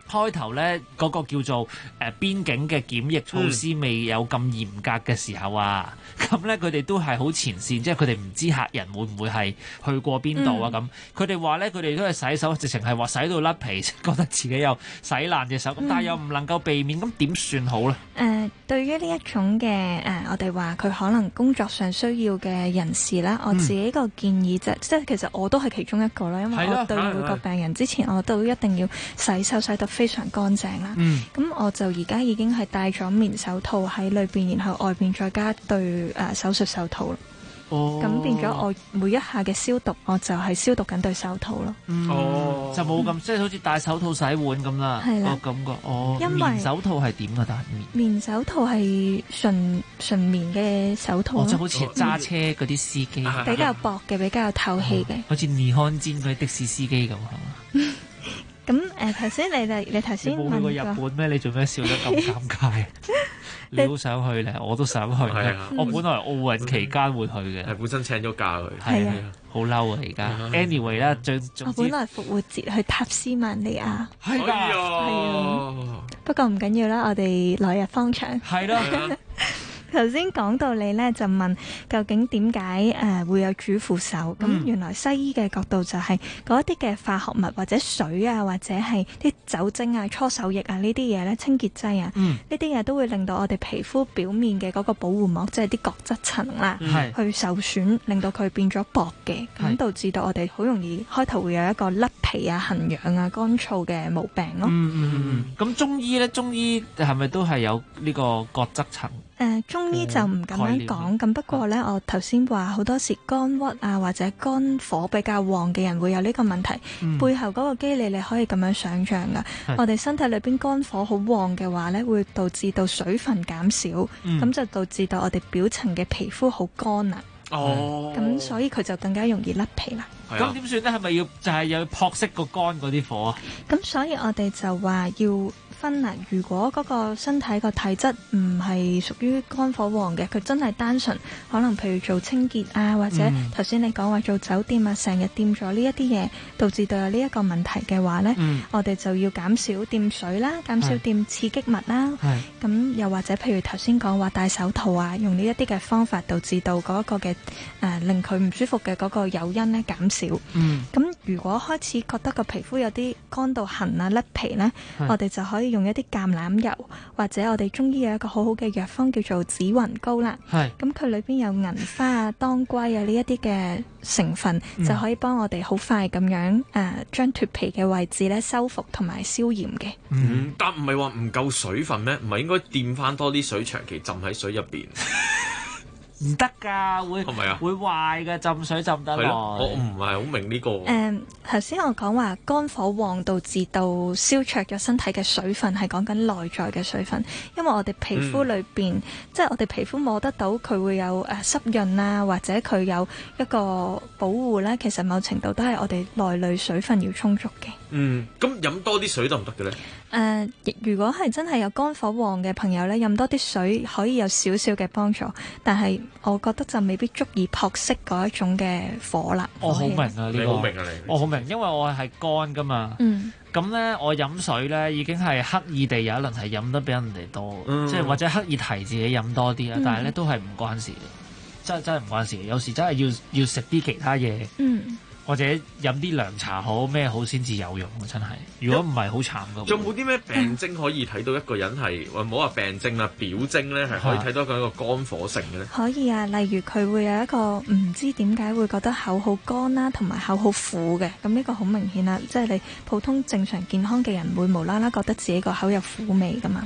開頭咧嗰個叫做邊境嘅檢疫措施未有咁嚴格嘅時候啊，咁咧佢哋都係好前線，即係佢哋唔知客人會唔會係去過邊度啊咁。佢哋話咧，佢哋都係洗手，直情係話洗到甩皮，覺得自己有洗爛隻手，咁但係又唔能夠避免，咁點算好咧？ 對於呢一種嘅我哋話佢可能工作上需要嘅人士啦，我自己個建議即係其實我都係其中一個啦，因為我對每個病人之前我都一定要洗手洗得非常乾淨啦。咁我就而家已經係戴咗棉手套喺裏邊，然後外邊再加對手術手套啦。咁變咗我每一下嘅消毒，我就係消毒緊對手套咯。 就冇咁即係好似戴手套洗碗咁啦。係啦，感覺因為棉手套係點㗎？但係棉手套係純棉嘅手套咯。 就好似揸車嗰啲司機， 比較薄嘅，比較有透氣嘅， 好似尼康煎嗰啲的士司機咁係嘛？ 咁頭先你頭先問過， 冇去過日本咩？你做咩笑得咁尷尬？你好想去咧，我都想去。我本來奧運期間會去嘅， 係本身請咗假去。 係啊， 好嬲啊！而家 anyway 啦， 我本來復活節去塔斯曼尼亞。 係㗎， 不過唔緊要啦，我哋來日方長。 係啦。 頭先講到你咧，就問究竟點解會有主婦手？咁原來西醫嘅角度就係嗰一啲嘅化學物或者水啊，或者係啲酒精啊、搓手液啊呢啲嘢咧，清潔劑啊，呢啲嘢都會令到我哋皮膚表面嘅嗰個保護膜，即係啲角質層啦，去受損，令到佢變咗薄嘅，咁導致到我哋好容易開頭會有一個甩皮啊、痕癢啊、乾燥嘅毛病咯。 咁中醫咧，中醫係咪都係有呢個角質層？ 中醫就唔咁樣講，咁不過呢，我頭先話好多時肝鬱啊或者肝火比較旺嘅人會有呢個問題，背後嗰個機理你可以咁樣想像噶。我哋身體裏邊肝火好旺嘅話呢，會導致到水分減少，咁就導致到我哋表層嘅皮膚好乾啊。咁所以佢就更加容易甩皮啦。 咁點算呢？係咪要要撲熄個肝嗰啲火啊？ 咁所以我哋就話要分啦，如果嗰個身體個體質唔係屬於肝火旺嘅，佢真係單純可能譬如做清潔啊，或者頭先你講話做酒店啊，成日掂咗呢一啲嘢，導致到有呢一個問題嘅話呢，我哋就要減少掂水啦，減少掂刺激物啦。咁又或者譬如頭先講話戴手套啊，用呢一啲嘅方法導致到嗰個嘅令佢唔舒服嘅嗰個誘因呢減少。咁如果開始覺得個皮膚有啲乾到痕啊、甩皮呢，我哋就可以用一啲橄欖油，或者我哋中醫有一個好好嘅藥方叫做紫雲膏啦。咁佢裏邊有銀花啊、當歸啊呢一啲嘅成分，就可以幫我哋好快咁樣將脫皮嘅位置咧修復同埋消炎嘅。 但唔係話唔夠水分咩？唔係應該掂翻多啲水，長期浸喺水入邊？ 唔得㗎，會壞㗎，浸水浸得耐。 我唔係好明呢個。 頭先我講話肝火旺導致到消灼咗身體嘅水分，係講緊內在嘅水分，因為我哋皮膚裏邊，即係我哋皮膚摸得到佢會有濕潤啊，或者佢有一個保護咧，其實某程度都係我哋內裏水分要充足嘅。 咁飲多啲水得唔得嘅咧？ 如果係真係有肝火旺嘅朋友咧，飲多啲水可以有少少嘅幫助，但係我覺得就未必足以撲熄嗰一種嘅火啦。 我好明啊，呢個好明啊，你我好明，因為我係肝噶嘛。咁咧，我飲水咧已經係刻意地有一輪係飲得比人哋多，即係或者刻意提自己飲多啲啦。但係咧都係唔關事嘅，真係唔關事嘅。有時真係要食啲其他嘢。或者飲啲涼茶好咩好先至有用啊！真係，如果唔係好慘噶。 仲有冇啲咩病徵可以睇到一個人係，唔好話病徵啦，表徵咧係可以睇到佢一個肝火盛嘅咧？ 可以啊，例如佢會有一個唔知點解會覺得口好乾啦，同埋口好苦嘅，咁呢個好明顯啦，即係你普通正常健康嘅人會無啦啦覺得自己個口有苦味噶嘛。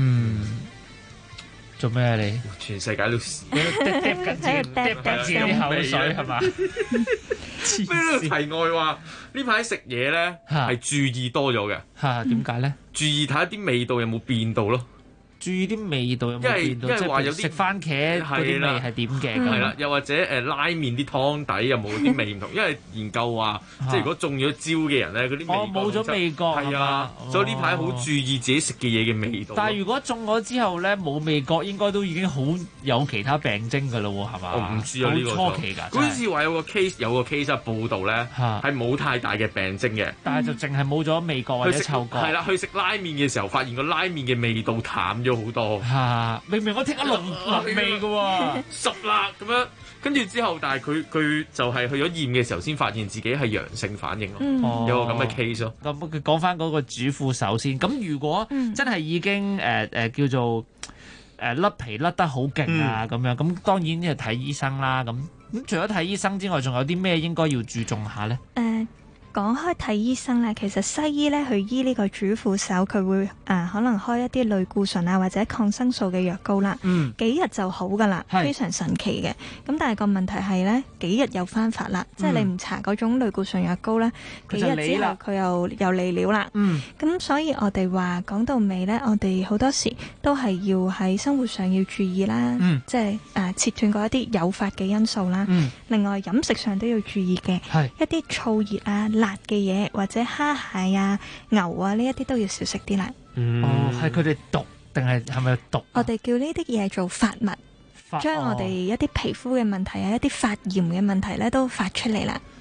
做咩啊你？ 全世界都喺度嗒自己口水係嘛？ 咩題外話？呢排食嘢咧係注意多咗嘅。 點解咧？ 注意睇一啲味道有冇變到咯。 注意啲味道有冇變到？ 因為話有啲食番茄嗰啲味係點嘅？ 係啦，又或者拉麵啲湯底有冇啲味唔同？因為研究話，即係如果中咗招嘅人咧，嗰啲味冇咗味覺係啊，所以呢排好注意自己食嘅嘢嘅味道。 但係如果中咗之後咧冇味覺，應該都已經好有其他病徵㗎咯喎，係嘛？ 我唔知啊，呢個初期㗎。 嗰次話有個 case 報道咧，係冇太大嘅病徵嘅， 但係就淨係冇咗味覺或者嗅覺。 係啦，去食拉麵嘅時候，發現個拉麵嘅味道淡咗好多。 明明我聽緊濃味嘅喎， 濕辣咁樣。跟住之後，但係佢就係去咗驗嘅時候，先發現自己係陽性反應咯，有個咁嘅 case 咯。 咁佢講翻嗰個主婦手先。咁如果真係已經叫做甩皮甩得好勁啊咁樣，咁當然係睇醫生啦。咁除咗睇醫生之外，仲有啲咩應該要注重下咧？ 講開睇醫生咧，其實西醫咧去醫呢個主婦手，佢會可能開一啲類固醇啊或者抗生素嘅藥膏啦，幾日就好噶啦，非常神奇嘅。咁但係個問題係咧，幾日又翻發啦，即係你唔搽嗰種類固醇藥膏咧，幾日之後佢又嚟料啦。咁所以我哋話講到尾咧，我哋好多時都係要喺生活上要注意啦，即係切斷嗰一啲誘發嘅因素啦。另外飲食上都要注意嘅，一啲燥熱啊、辣嘅嘢或者蝦蟹啊、牛啊呢一啲都要少食啲啦。 係佢哋毒定係咪毒？ 我哋叫呢啲嘢做發物，將我哋一啲皮膚嘅問題啊、一啲發炎嘅問題咧都發出嚟啦。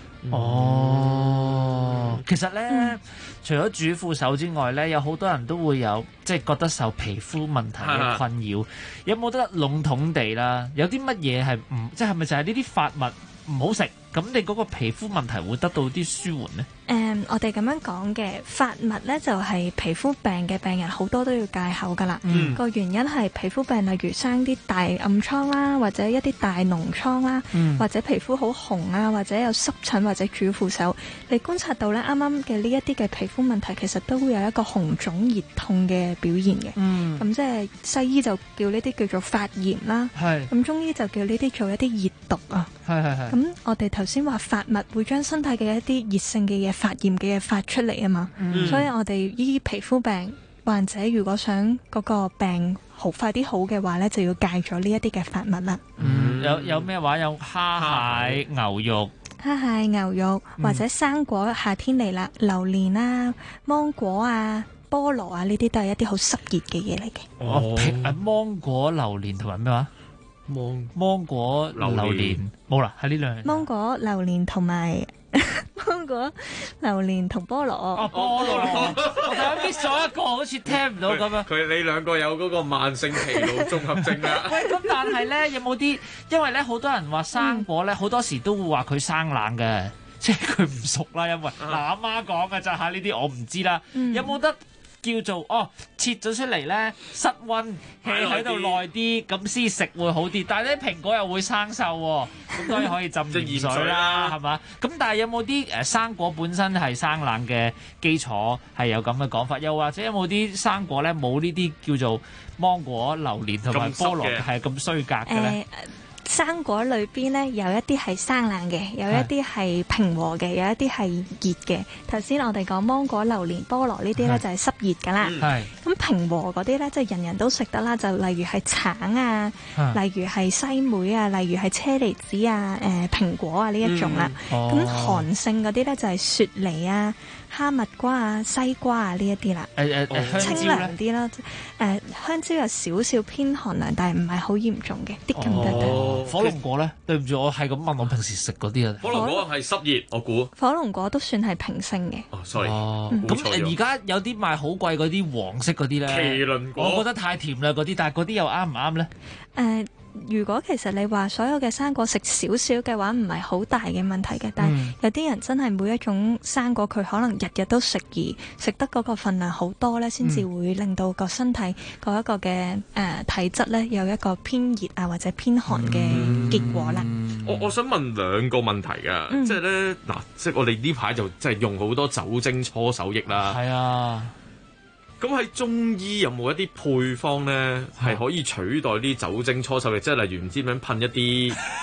其實咧，除咗主婦手之外咧，有好多人都會有即係覺得受皮膚問題嘅困擾。有冇得籠統地啦？有啲乜嘢係唔即係咪就係呢啲發物唔好食？咁你嗰個皮膚問題會得到啲舒緩呢？ 我哋咁樣講嘅發物呢，就係皮膚病嘅病人好多都要戒口噶啦。個原因係皮膚病，例如生啲大暗瘡啦，或者一啲大膿瘡啦，或者皮膚好紅啊，或者有濕疹或者主婦手，你觀察到呢，啱啱嘅呢一啲嘅皮膚問題，其實都會有一個紅腫熱痛嘅表現嘅。咁即係西醫就叫呢啲叫做發炎啦。咁中醫就叫呢啲做一啲熱毒啊。咁我哋頭先話發物會將身體嘅一啲熱性嘅嘢、發炎嘅嘢發出嚟啊嘛，所以我哋醫皮膚病患者如果想嗰個病快啲好嘅話咧，就要戒咗呢一啲嘅發物啦。 有咩話？有蝦蟹、牛肉、 蝦蟹、牛肉或者生果，夏天嚟啦，榴蓮啊、芒果啊、菠蘿啊，呢啲都係一啲好濕熱嘅嘢嚟嘅。 芒果、榴蓮同埋咩話？芒果、榴蓮冇啦，喺呢兩樣。 芒果、榴蓮同埋芒果、榴蓮同菠蘿。 菠蘿，我頭先 miss 咗一個，好似聽唔到咁樣。 你兩個有嗰個慢性疲勞綜合症啊？ 喂，咁但係咧，有冇啲？因為咧，好多人話生果咧，好多時都會話佢生冷嘅，即係佢唔熟啦。因為阿媽講嘅咋嚇，呢啲我唔知啦。有冇得叫做切咗出嚟咧，室溫氣喺度耐啲，咁先食會好啲。但係咧，蘋果又會生鏽喎，咁當然可以浸鹽水啦，係嘛？咁但係有冇啲生果本身係生冷嘅基礎係有咁嘅講法？又或者有冇啲生果咧冇呢啲叫做芒果、榴蓮同埋菠蘿係咁衰格嘅咧？ 生果裏邊咧有一啲係生冷嘅，有一啲係平和嘅，有一啲係熱嘅。頭先我哋講芒果、榴蓮、菠蘿呢啲咧就係濕熱噶啦。咁平和嗰啲咧即係人人都食得啦，就例如係橙啊，例如係西梅啊，例如係車厘子啊、蘋果啊呢一種啦。咁寒性嗰啲咧就係雪梨啊、哈密瓜啊、西瓜啊呢一啲啦。清涼啲啦。香蕉有少少偏寒涼，但係唔係好嚴重嘅，啲咁得。 火龍果咧，對唔住，我係咁問我平時食嗰啲啊。 火龍果係濕熱，我估。 火龍果都算係平性嘅。 sorry。 咁而家有啲賣好貴嗰啲黃色嗰啲咧， 麒麟果， 我覺得太甜啦嗰啲，但係嗰啲又啱唔啱咧？ 如果其實你話所有嘅生果食少少嘅話，唔係好大嘅問題嘅。但係有啲人真係每一種生果佢可能日日都食，而食得嗰個份量好多咧，先至會令到個身體嗰一個嘅體質咧有一個偏熱啊或者偏寒嘅結果啦。 我想問兩個問題㗎，即係咧嗱，即係我哋呢排就即係用好多酒精搓手液啦。 係啊。 咁喺中醫有冇一啲配方咧，係可以取代啲酒精搓手液？即係例如唔知點樣噴一啲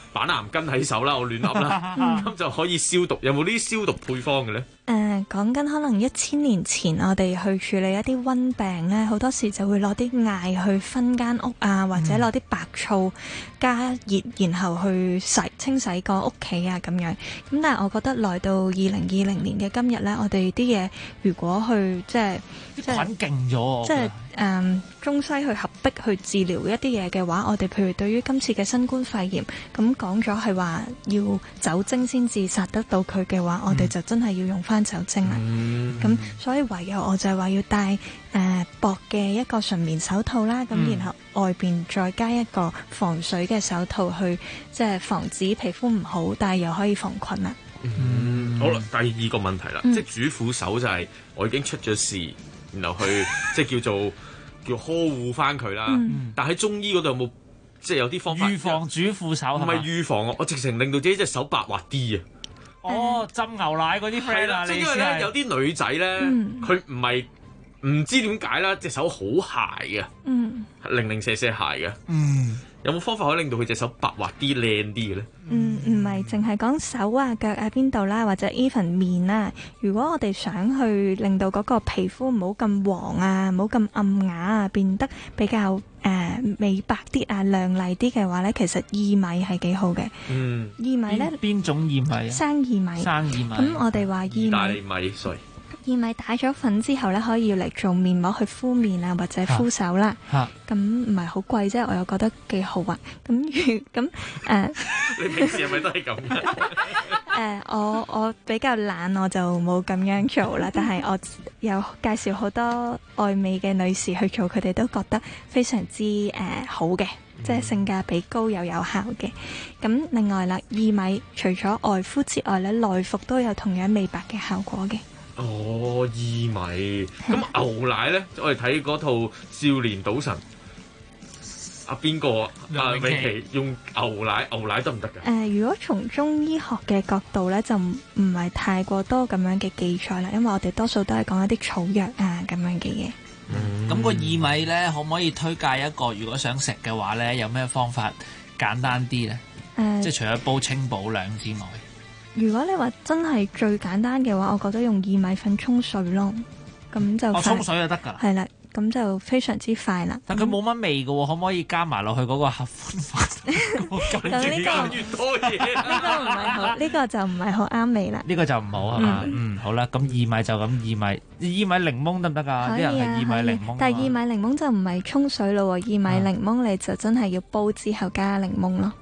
板藍根喺手啦，我亂噏啦，咁就可以消毒。有冇呢啲消毒配方嘅咧？ 講緊可能1000年前我哋去處理一啲瘟病咧，好多時就會攞啲艾去熏間屋啊，或者攞啲白醋加熱，然後去清洗個屋企啊咁樣。咁但係我覺得來到2020年嘅今日咧，我哋啲嘢如果去即係菌勁咗， 即係中西去合璧去治療一啲嘢嘅話，我哋譬如對於今次嘅新冠肺炎咁講咗係話要酒精先至殺得到佢嘅話，我哋就真係要用翻酒精啦。咁所以唯有我就係話要戴薄嘅一個純棉手套啦，咁然後外邊再加一個防水嘅手套去即係防止皮膚唔好，但係又可以防菌啦。 好啦，第二個問題啦，即係主婦手就係我已經出咗事，然後去即係叫呵護翻佢啦。但喺中醫嗰度有冇即係有啲方法預防主婦手？ 唔係預防啊，我直情令到自己隻手白滑啲啊！ 浸牛奶嗰啲 friend 啊， 因為咧有啲女仔咧，佢唔知點解啦，隻手好鞋嘅，零零舍舍鞋嘅。有冇方法可以令到佢隻手白滑啲、靚啲嘅咧？ 唔係淨係講手啊、腳啊邊度啦，或者 even 面啦。如果我哋想去令到嗰個皮膚唔好咁黃啊、唔好咁暗啞啊，變得比較美白啲啊、亮麗啲嘅話咧，其實薏米係幾好嘅。薏米咧邊種薏米啊？ 生薏米。生薏米。咁我哋話薏米。 大利米碎。 薏米打咗粉之後咧，可以要嚟做面膜去敷面啊，或者敷手啦。咁唔係好貴啫，我又覺得幾好啊。咁你平時係咪都係咁嘅？ 我比較懶，我就冇咁樣做啦。但係我有介紹好多愛美嘅女士去做，佢哋都覺得非常之好嘅，即係性價比高又有效嘅。咁另外啦，薏米除咗外敷之外咧，內服都有同樣美白嘅效果嘅。 薏米咁牛奶咧，我哋睇嗰套《少年賭神》，邊個永琪用牛奶得唔得㗎？ 如果從中醫學嘅角度咧，就唔係太過多咁樣嘅記載啦，因為我哋多數都係講一啲草藥啊咁樣嘅嘢。 咁個薏米咧，可唔可以推介一個？如果想食嘅話咧，有咩方法簡單啲咧？即係除咗煲清補涼之外。 如果你話真係最簡單嘅話，我覺得用薏米粉沖水咯，咁就沖水就得㗎。 係啦，咁就非常之快啦。 但佢冇乜味嘅喎，可唔可以加埋落去嗰個合歡粉？ 咁呢個越多嘢， 呢個唔係好，呢個就唔係好啱味啦。 呢個就唔好係嘛？好啦，咁薏米就咁薏米檸檬得唔得㗎？啲人係薏米檸檬。 但係薏米檸檬就唔係沖水咯喎，薏米檸檬你就真係要煲之後加檸檬咯。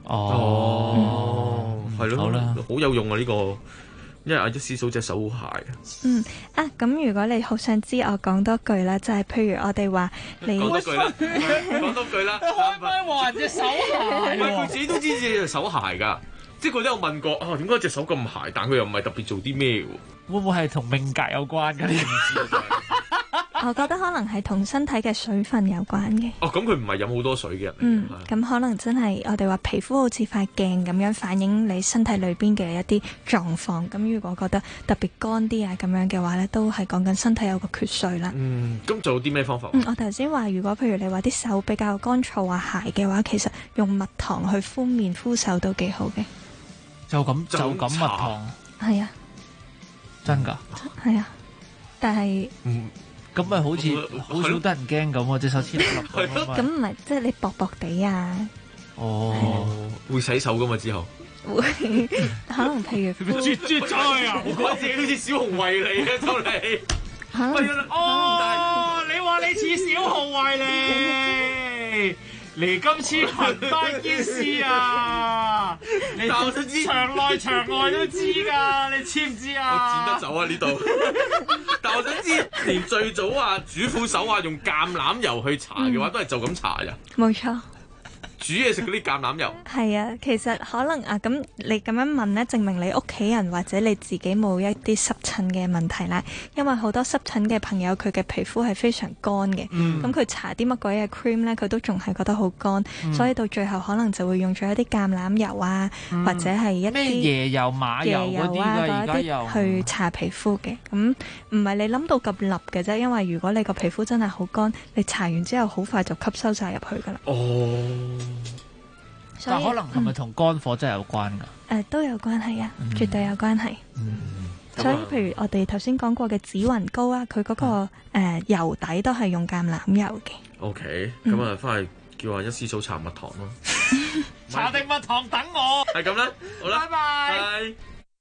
係咯，好有用啊！呢個，因為阿一師嫂隻手好鞋啊。 咁如果你好想知，我講多句啦，就係譬如我哋話你講多句啦，講多句啦。 開咪話隻手鞋？ 唔係佢自己都知自己隻手鞋㗎，即係佢都有問過啊，點解隻手咁鞋？但佢又唔係特別做啲咩喎？ 會唔會係同命格有關㗎？你唔知啊！ 我覺得可能係同身體嘅水分有關嘅。 咁佢唔係飲好多水嘅人。 咁可能真係我哋話皮膚好似塊鏡咁樣反映你身體裏邊嘅一啲狀況。咁如果覺得特別乾啲啊咁樣嘅話呢，都係講緊身體有個缺水啦。 咁做啲咩方法？ 我頭先話如果譬如你話啲手比較乾燥啊鞋嘅話，其實用蜜糖去敷面敷手都幾好嘅。 就咁蜜糖。 係啊。 真㗎？ 係啊，但係。 咁咪好似好少得人驚咁喎，隻手黐粒粒咁唔係，即係你薄薄地啊。 會洗手噶嘛之後？ 會，可能譬如絕災啊！我覺得自己好似小熊維尼啊，就嚟。 你話你似小熊維尼？嚟今次裙單件事啊！你場內場外都知㗎，你知唔知啊？ 我剪得走啊呢度。但我想知，連最早話主婦手話用橄欖油去搽嘅話，都係就咁搽咋？ 冇錯。 煮嘢食嗰啲橄欖油係啊，其實可能咁你咁樣問呢，證明你屋企人或者你自己冇一啲濕疹嘅問題啦。因為好多濕疹嘅朋友，佢嘅皮膚係非常乾嘅，咁佢搽啲乜鬼嘢 cream 呢，佢都仲係覺得好乾，所以到最後可能就會用咗一啲橄欖油啊，或者係一啲咩椰油、馬油嗰啲嗰啲去搽皮膚嘅。咁唔係你諗到咁立嘅啫，因為如果你個皮膚真係好乾，你搽完之後好快就吸收晒入去噶啦。 但可能係咪同肝火真係有關㗎？ 都有關係啊，絕對有關係。所以譬如我哋頭先講過嘅紫雲膏啊，佢嗰個油底都係用橄欖油嘅。 OK， 咁啊，翻去叫阿一師嫂搽蜜糖咯。 搽定蜜糖等我。 係咁啦，好啦， 拜拜。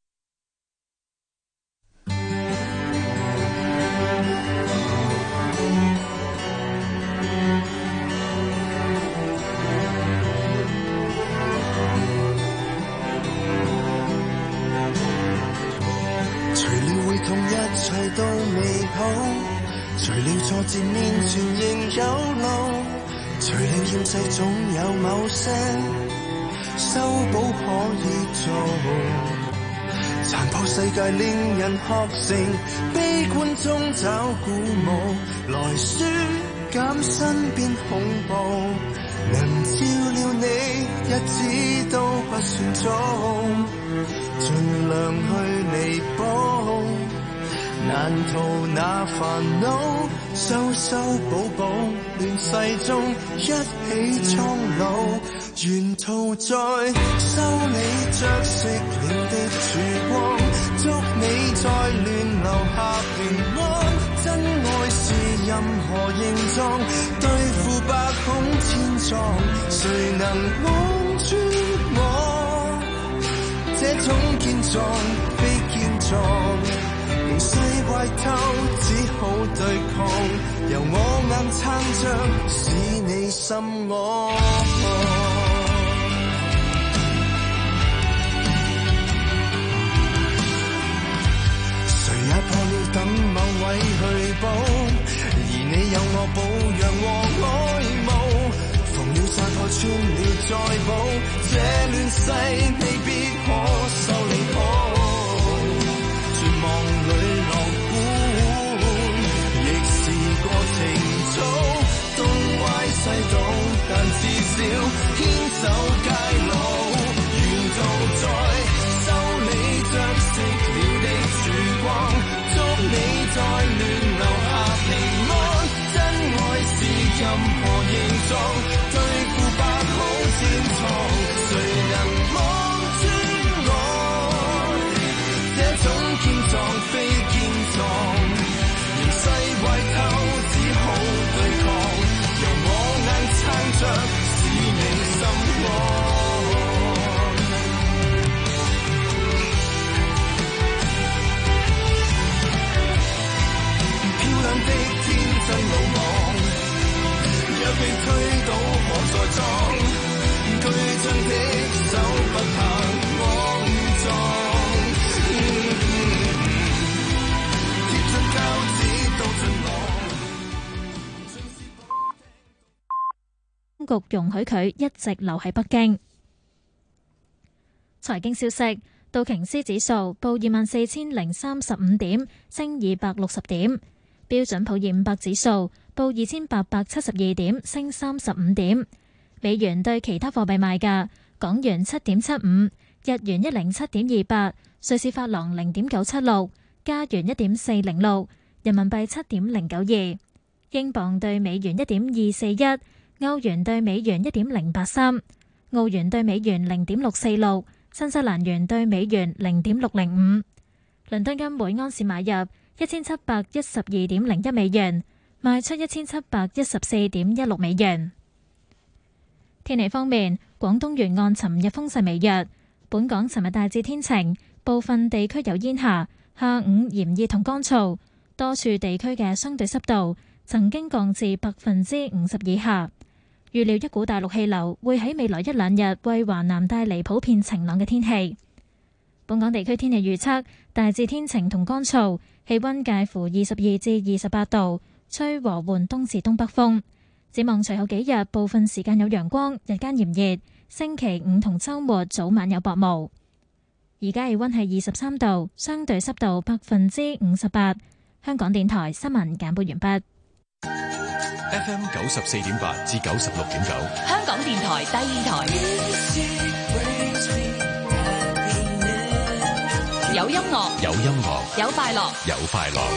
除了會痛，一切都美好；除了挫折，面前仍有路；除了厭世，總有某些修補可以做。殘破世界令人學成，悲觀中找鼓舞，來紓減身邊恐怖。能照料你，日子都不算早，盡量去彌補，難逃那煩惱，修修補補，亂世中一起蒼老，沿途在修你着色了的曙光，祝你在亂留下平安。真愛是任何形狀，對付百孔千瘡，誰能望穿我？這種堅壯非堅壯，形勢壞透只好對抗，由我硬撐着，使你心安。也破了等某位去補，而你有我保養和愛慕，縫了紗破穿了再補，這亂世未必可修理好。絕望裏樂觀，亦是個情操，東歪西倒，但至少牽手偕老，沿途在修理着熄了的曙光，祝你在亂留下平安。真愛是任何形狀，對付百孔千瘡，誰能望穿我？這種堅壯非堅壯，形勢壞透只好對抗，由我硬撐着，使你心安。的天真魯莽，若被推倒可再裝，巨匠的手不怕骯髒，貼盡膠紙到盡網。 當局容許佢一直留喺北京。財經消息：道瓊斯指數報24,035點，升260點。標準普爾500指數報2872點，升35點。美元對其他貨幣賣價：港元7.75，日元107.28，瑞士法郎0.976，加元1.406，人民幣7.092，英鎊對美元1.241，歐元對美元1.083，澳元對美元0.646，新西蘭元對美元0.605。倫敦金每安士買入1712.01美元，賣出1714.16美元。天氣方面，廣東沿岸尋日風勢微弱，本港尋日大致天晴，部分地區有煙霞，下午炎熱同乾燥，多處地區嘅相對濕度曾經降至50%以下。預料一股大陸氣流會喺未來一兩日為華南帶嚟普遍晴朗嘅天氣。本港地區天氣預測大致天晴同乾燥，氣溫介乎22至28度，吹和緩東至東北風。展望隨後幾日，部分時間有陽光，日間炎熱。星期五同週末早晚有薄霧。而家氣溫係23度，相對濕度58%。香港電台新聞簡報完畢。 FM 94.8至96.9， 香港電台第二台。有音樂， 有音樂， 有快樂， 有快樂。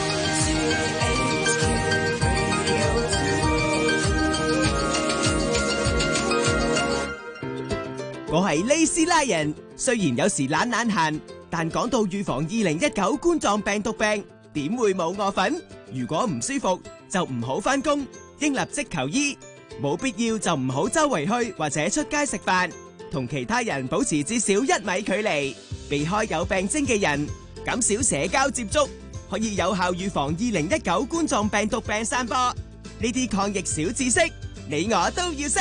我係利斯拉人，雖然有時懶閒，但講到預防2019冠狀病毒病，點會冇我份？如果唔舒服就唔好返工，應立即求醫，冇必要就唔好周圍去或者出街食飯，同其他人保持至少1米距離，避開有病徵嘅人，減少社交接觸，可以有效預防2019冠狀病毒病散播。呢啲抗疫小知識，你我都要識。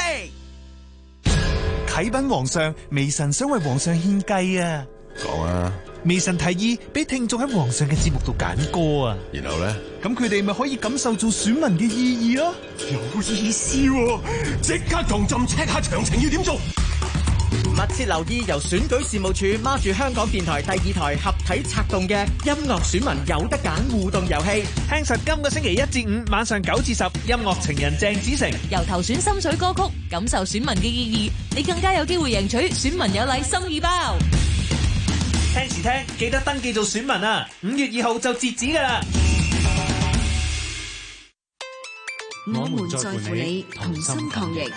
啟稟皇上，微臣想為皇上獻計啊！ 講啊！ 微臣提議俾聽眾喺皇上嘅節目度揀歌啊！ 然後咧， 咁佢哋咪可以感受做選民嘅意義咯？ 有意思喎！即刻同朕 check 下詳情要點做。 密切留意由選舉事務處孖住香港電台第2台合體策動嘅音樂選民有得揀互動遊戲， 聽實今個星期1至5晚上9至10，音樂情人鄭子誠由投選心水歌曲，感受選民嘅意義，你更加有機會贏取選民有禮心意包。 聽時聽，記得登記做選民啊！5月2號就截止噶啦。 我們在乎你，同心抗疫。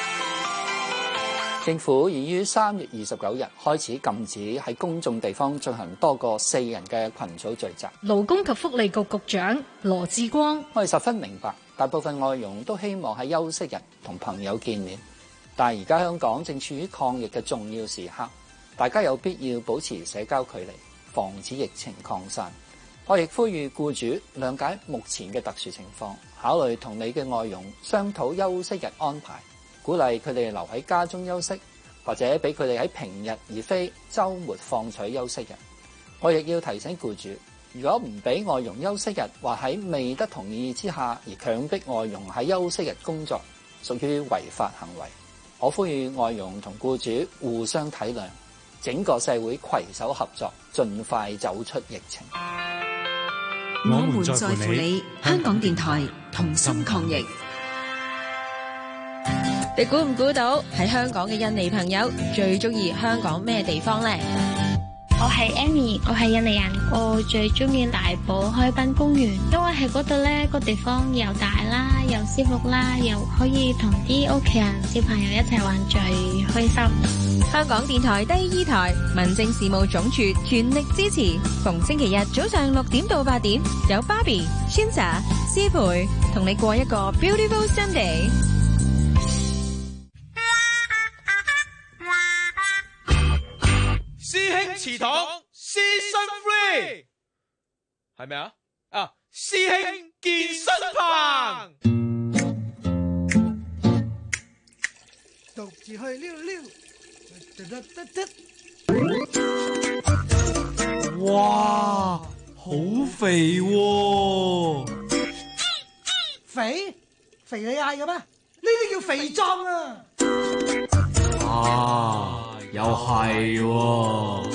政府已於3月29日開始禁止喺公眾地方進行多過4人嘅群組聚集。 勞工及福利局局長羅致光， 我哋十分明白，大部分外傭都希望喺休息日同朋友見面，但係而家香港正處於抗疫嘅重要時刻，大家有必要保持社交距離，防止疫情擴散。我亦呼籲僱主諒解目前嘅特殊情況，考慮同你嘅外傭商討休息日安排，鼓勵佢哋留喺家中休息，或者俾佢哋喺平日而非週末放取休息日。我亦要提醒僱主，如果唔俾外傭休息日，或喺未得同意之下而強迫外傭喺休息日工作，屬於違法行為。我呼籲外傭同僱主互相體諒，整個社會攜手合作，盡快走出疫情。 我們在乎你，香港電台同心抗疫。 你估唔估到喺香港嘅印尼朋友最中意香港咩地方呢？ 我係 Amy， 我係印尼人，我最中意大埔海濱公園，因為喺嗰度呢個地方又大啦，又舒服啦，又可以同啲屋企人、小朋友一齊玩，最開心。 香港電台第2台民政事務總署全力支持，逢星期日早上6點到8點，有 Barbie、Chinza、思培同你過一個 Beautiful Sunday。 師兄祠堂 Season 3係咪啊？啊，師兄健身棚， 獨自去溜溜， 哇，好肥喎！ 肥？肥你嗌嘅咩？呢啲叫肥壯啊！ 啊，又係喎！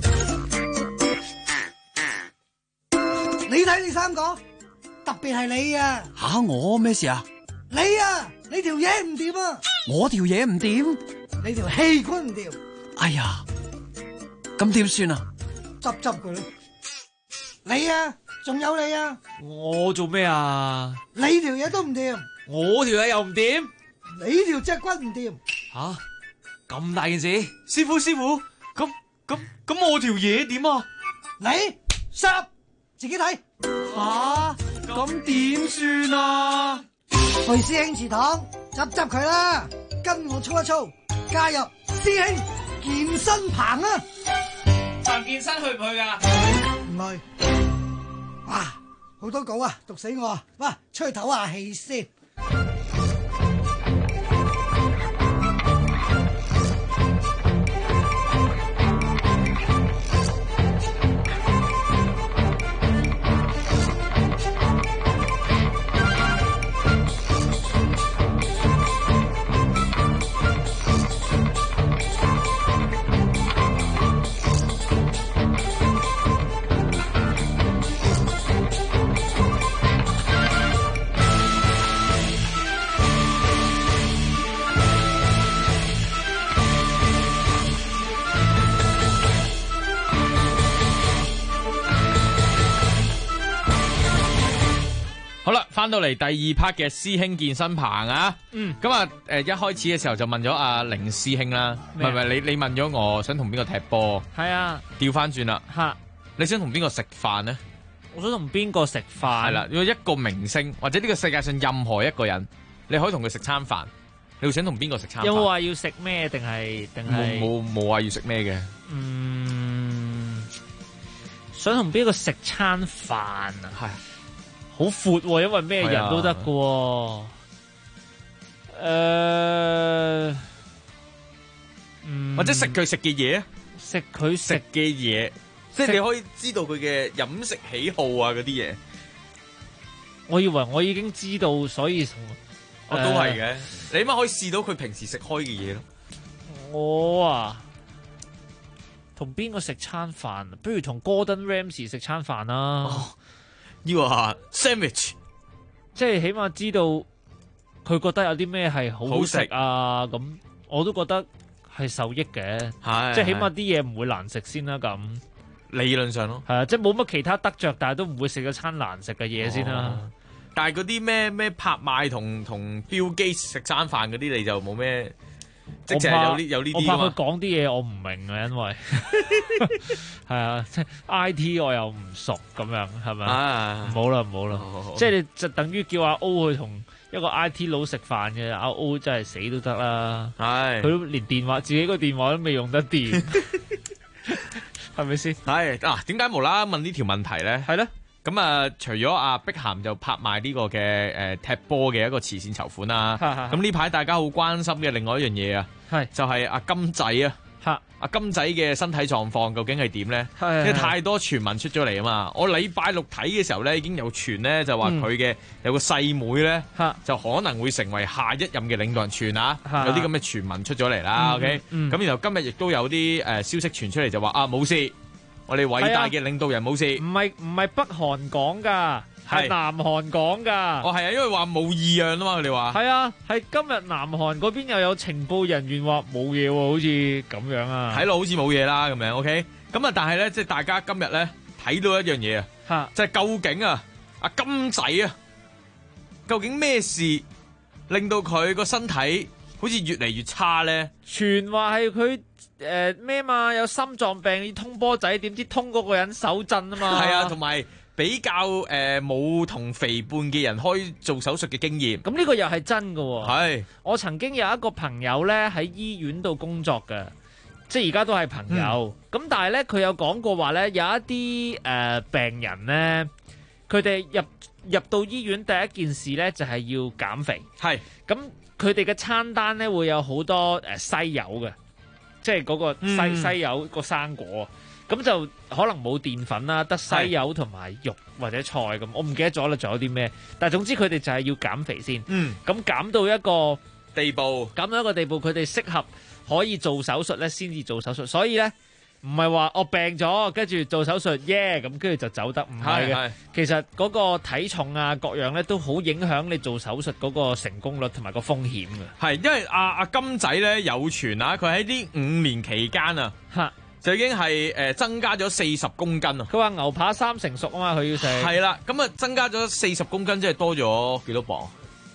你睇你3個，特別係你啊！ 吓，我咩事啊？ 你啊，你條嘢唔掂啊！ 我條嘢唔掂， 你條氣管唔掂。 哎呀，咁點算啊？ 執佢啦！你啊，仲有你啊！ 我做咩啊？ 你條嘢都唔掂， 我條嘢又唔掂， 你條脊骨唔掂。 吓，咁大件事，師傅，咁我條嘢點啊？ 你，stop，自己睇。 吓，咁點算啊？ 去師兄祠堂執佢啦，跟我操一操，加入師兄健身棚啊！ 陳健身去唔去噶？ 唔去。哇，好多稿啊，讀死我啊！哇，出去唞下氣先。 翻到嚟第二 part 嘅師兄健身棚啊，咁啊一開始嘅時候就問咗阿凌師兄啦，唔係你問咗我想同邊個踢波？ 係啊， 調翻轉啦，你想同邊個食飯呢？ 我想同邊個食飯？ 係啦，如果一個明星或者呢個世界上任何一個人，你可以同佢食餐飯，你會想同邊個食餐飯？ 有冇話要食咩？定係冇話要食咩嘅？ 想同邊個食餐飯啊？係。好闊喎，因為咩人都得㗎喎。 或者食佢食嘅嘢， 食佢食嘅嘢，即係你可以知道佢嘅飲食喜好啊嗰啲嘢。 我以為我已經知道，所以我都係嘅。你起碼可以試到佢平時食開嘅嘢咯。 我啊，同邊個食餐飯？不如同 Gordon Ramsay 食餐飯啦。 要話 sandwich， 即係起碼知道佢覺得有啲咩係好好食啊，咁我都覺得係受益嘅，即係起碼啲嘢唔會難食先啦。咁理論上咯， 係啊，即係冇乜其他得着，但係都唔會食咗餐難食嘅嘢先啦。 但係嗰啲咩拍賣同 Bill Gates 食餐飯嗰啲，你就冇咩。即係有呢啲， 我怕佢講啲嘢我唔明啊，因為係啊，即係 IT 我又唔熟咁樣，係咪？唔好啦，即係你就等於叫阿 O 去同一個 IT 佬食飯嘅，阿 O 真係死都得啦。係，佢都連電話自己個電話都未用得掂，係咪先？ 係嗱，點解無啦啦問呢條問題咧？ 係咧。 咁啊，除咗阿碧咸就拍賣呢個嘅踢波嘅一個慈善籌款啦，咁呢排大家好關心嘅另外一樣嘢啊，就係阿金仔啊，阿金仔嘅身體狀況究竟係點咧？因為太多傳聞出咗嚟啊嘛，我禮拜六睇嘅時候咧已經有傳咧就話佢嘅有個細妹咧就可能會成為下一任嘅領導人傳啊，有啲咁嘅傳聞出咗嚟啦。OK，咁然後今日亦都有啲消息傳出嚟就話啊冇事。我哋偉大嘅領導人冇事， 唔係北韓講噶，係南韓講噶。 哦，係啊，因為話冇異樣啊嘛，佢哋話係啊，係今日南韓嗰邊又有情報人員話冇嘢喎，好似咁樣啊， 睇落好似冇嘢啦咁樣。OK，咁啊，但係咧，即係大家今日咧睇到一樣嘢啊，即係究竟啊，阿金仔啊，究竟咩事令到佢個身體好似越嚟越差咧？ 傳話係佢。咩嘛？有心臟病要通波仔，點知通嗰個人手震啊嘛？ 係啊，同埋比較冇同肥胖嘅人開做手術嘅經驗。 咁呢個又係真㗎喎。 係，我曾經有一個朋友咧喺醫院度工作嘅，即係而家都係朋友。咁但係咧佢有講過話咧，有一啲病人咧，佢哋入到醫院第一件事咧就係要減肥。係，咁佢哋嘅餐單咧會有好多西柚嘅。即係嗰個西柚個生果，咁就可能冇澱粉啦，得西柚同埋肉或者菜咁，我唔記得咗啦，仲有啲咩？但係總之佢哋就係要減肥先，咁減到一個地步， 佢哋適合可以做手術咧，先至做手術。所以咧，唔係話我病咗跟住做手術咁跟住就走得，唔係嘅。其實嗰個體重啊各樣咧都好影響你做手術嗰個成功率同埋個風險嘅。 係因為阿金仔咧有傳啊，佢喺呢5年期間啊，就已經係增加咗40公斤啊。 佢話牛扒3成熟啊嘛，佢要食。 係啦，咁啊增加咗40公斤，即係多咗幾多磅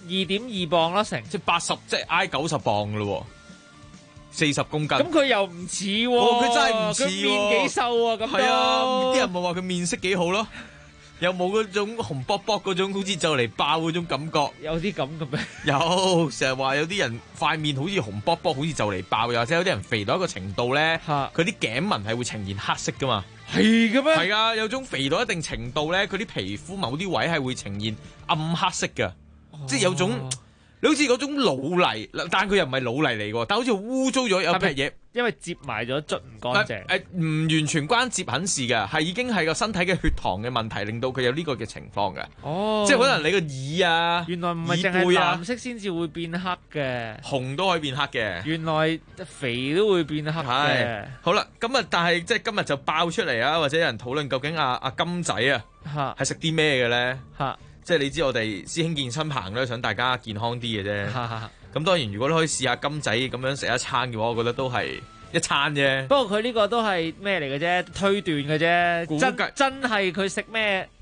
？2.2磅啦，成即係80，即係挨90磅噶咯。40公斤， 咁佢又唔似喎， 佢真係唔似喎， 佢面幾瘦啊，咁係啊，啲人咪話佢面色幾好咯，又冇嗰種紅卜卜嗰種好似就嚟爆嗰種感覺， 有啲咁嘅咩？ 有，成日話有啲人塊面好似紅卜卜，好似就嚟爆，又或者有啲人肥到一個程度咧，佢啲頸紋係會呈現黑色噶嘛？ 係嘅咩？ 係啊，有種肥到一定程度咧，佢啲皮膚某啲位係會呈現暗黑色嘅，即係有種。你好似嗰種老泥，但佢又唔係老泥嚟喎，但好似污糟咗有劈嘢， 因為接埋咗捽唔乾淨。 唔完全關接痕事嘅，係已經係個身體嘅血糖嘅問題，令到佢有呢個嘅情況嘅。哦，即係可能你個耳啊， 原來唔係淨係藍色先至會變黑嘅， 紅都可以變黑嘅。 原來肥都會變黑嘅。 好啦，咁啊，但係即係今日就爆出嚟啊，或者有人討論究竟阿金仔啊係食啲咩嘅咧？即係你知我哋師兄健身棚咧，想大家健康啲嘅啫。咁當然，如果你可以試下金仔咁樣食一餐嘅話，我覺得都係一餐啫。 不過佢呢個都係咩嚟嘅啫？推斷嘅啫。真係佢食咩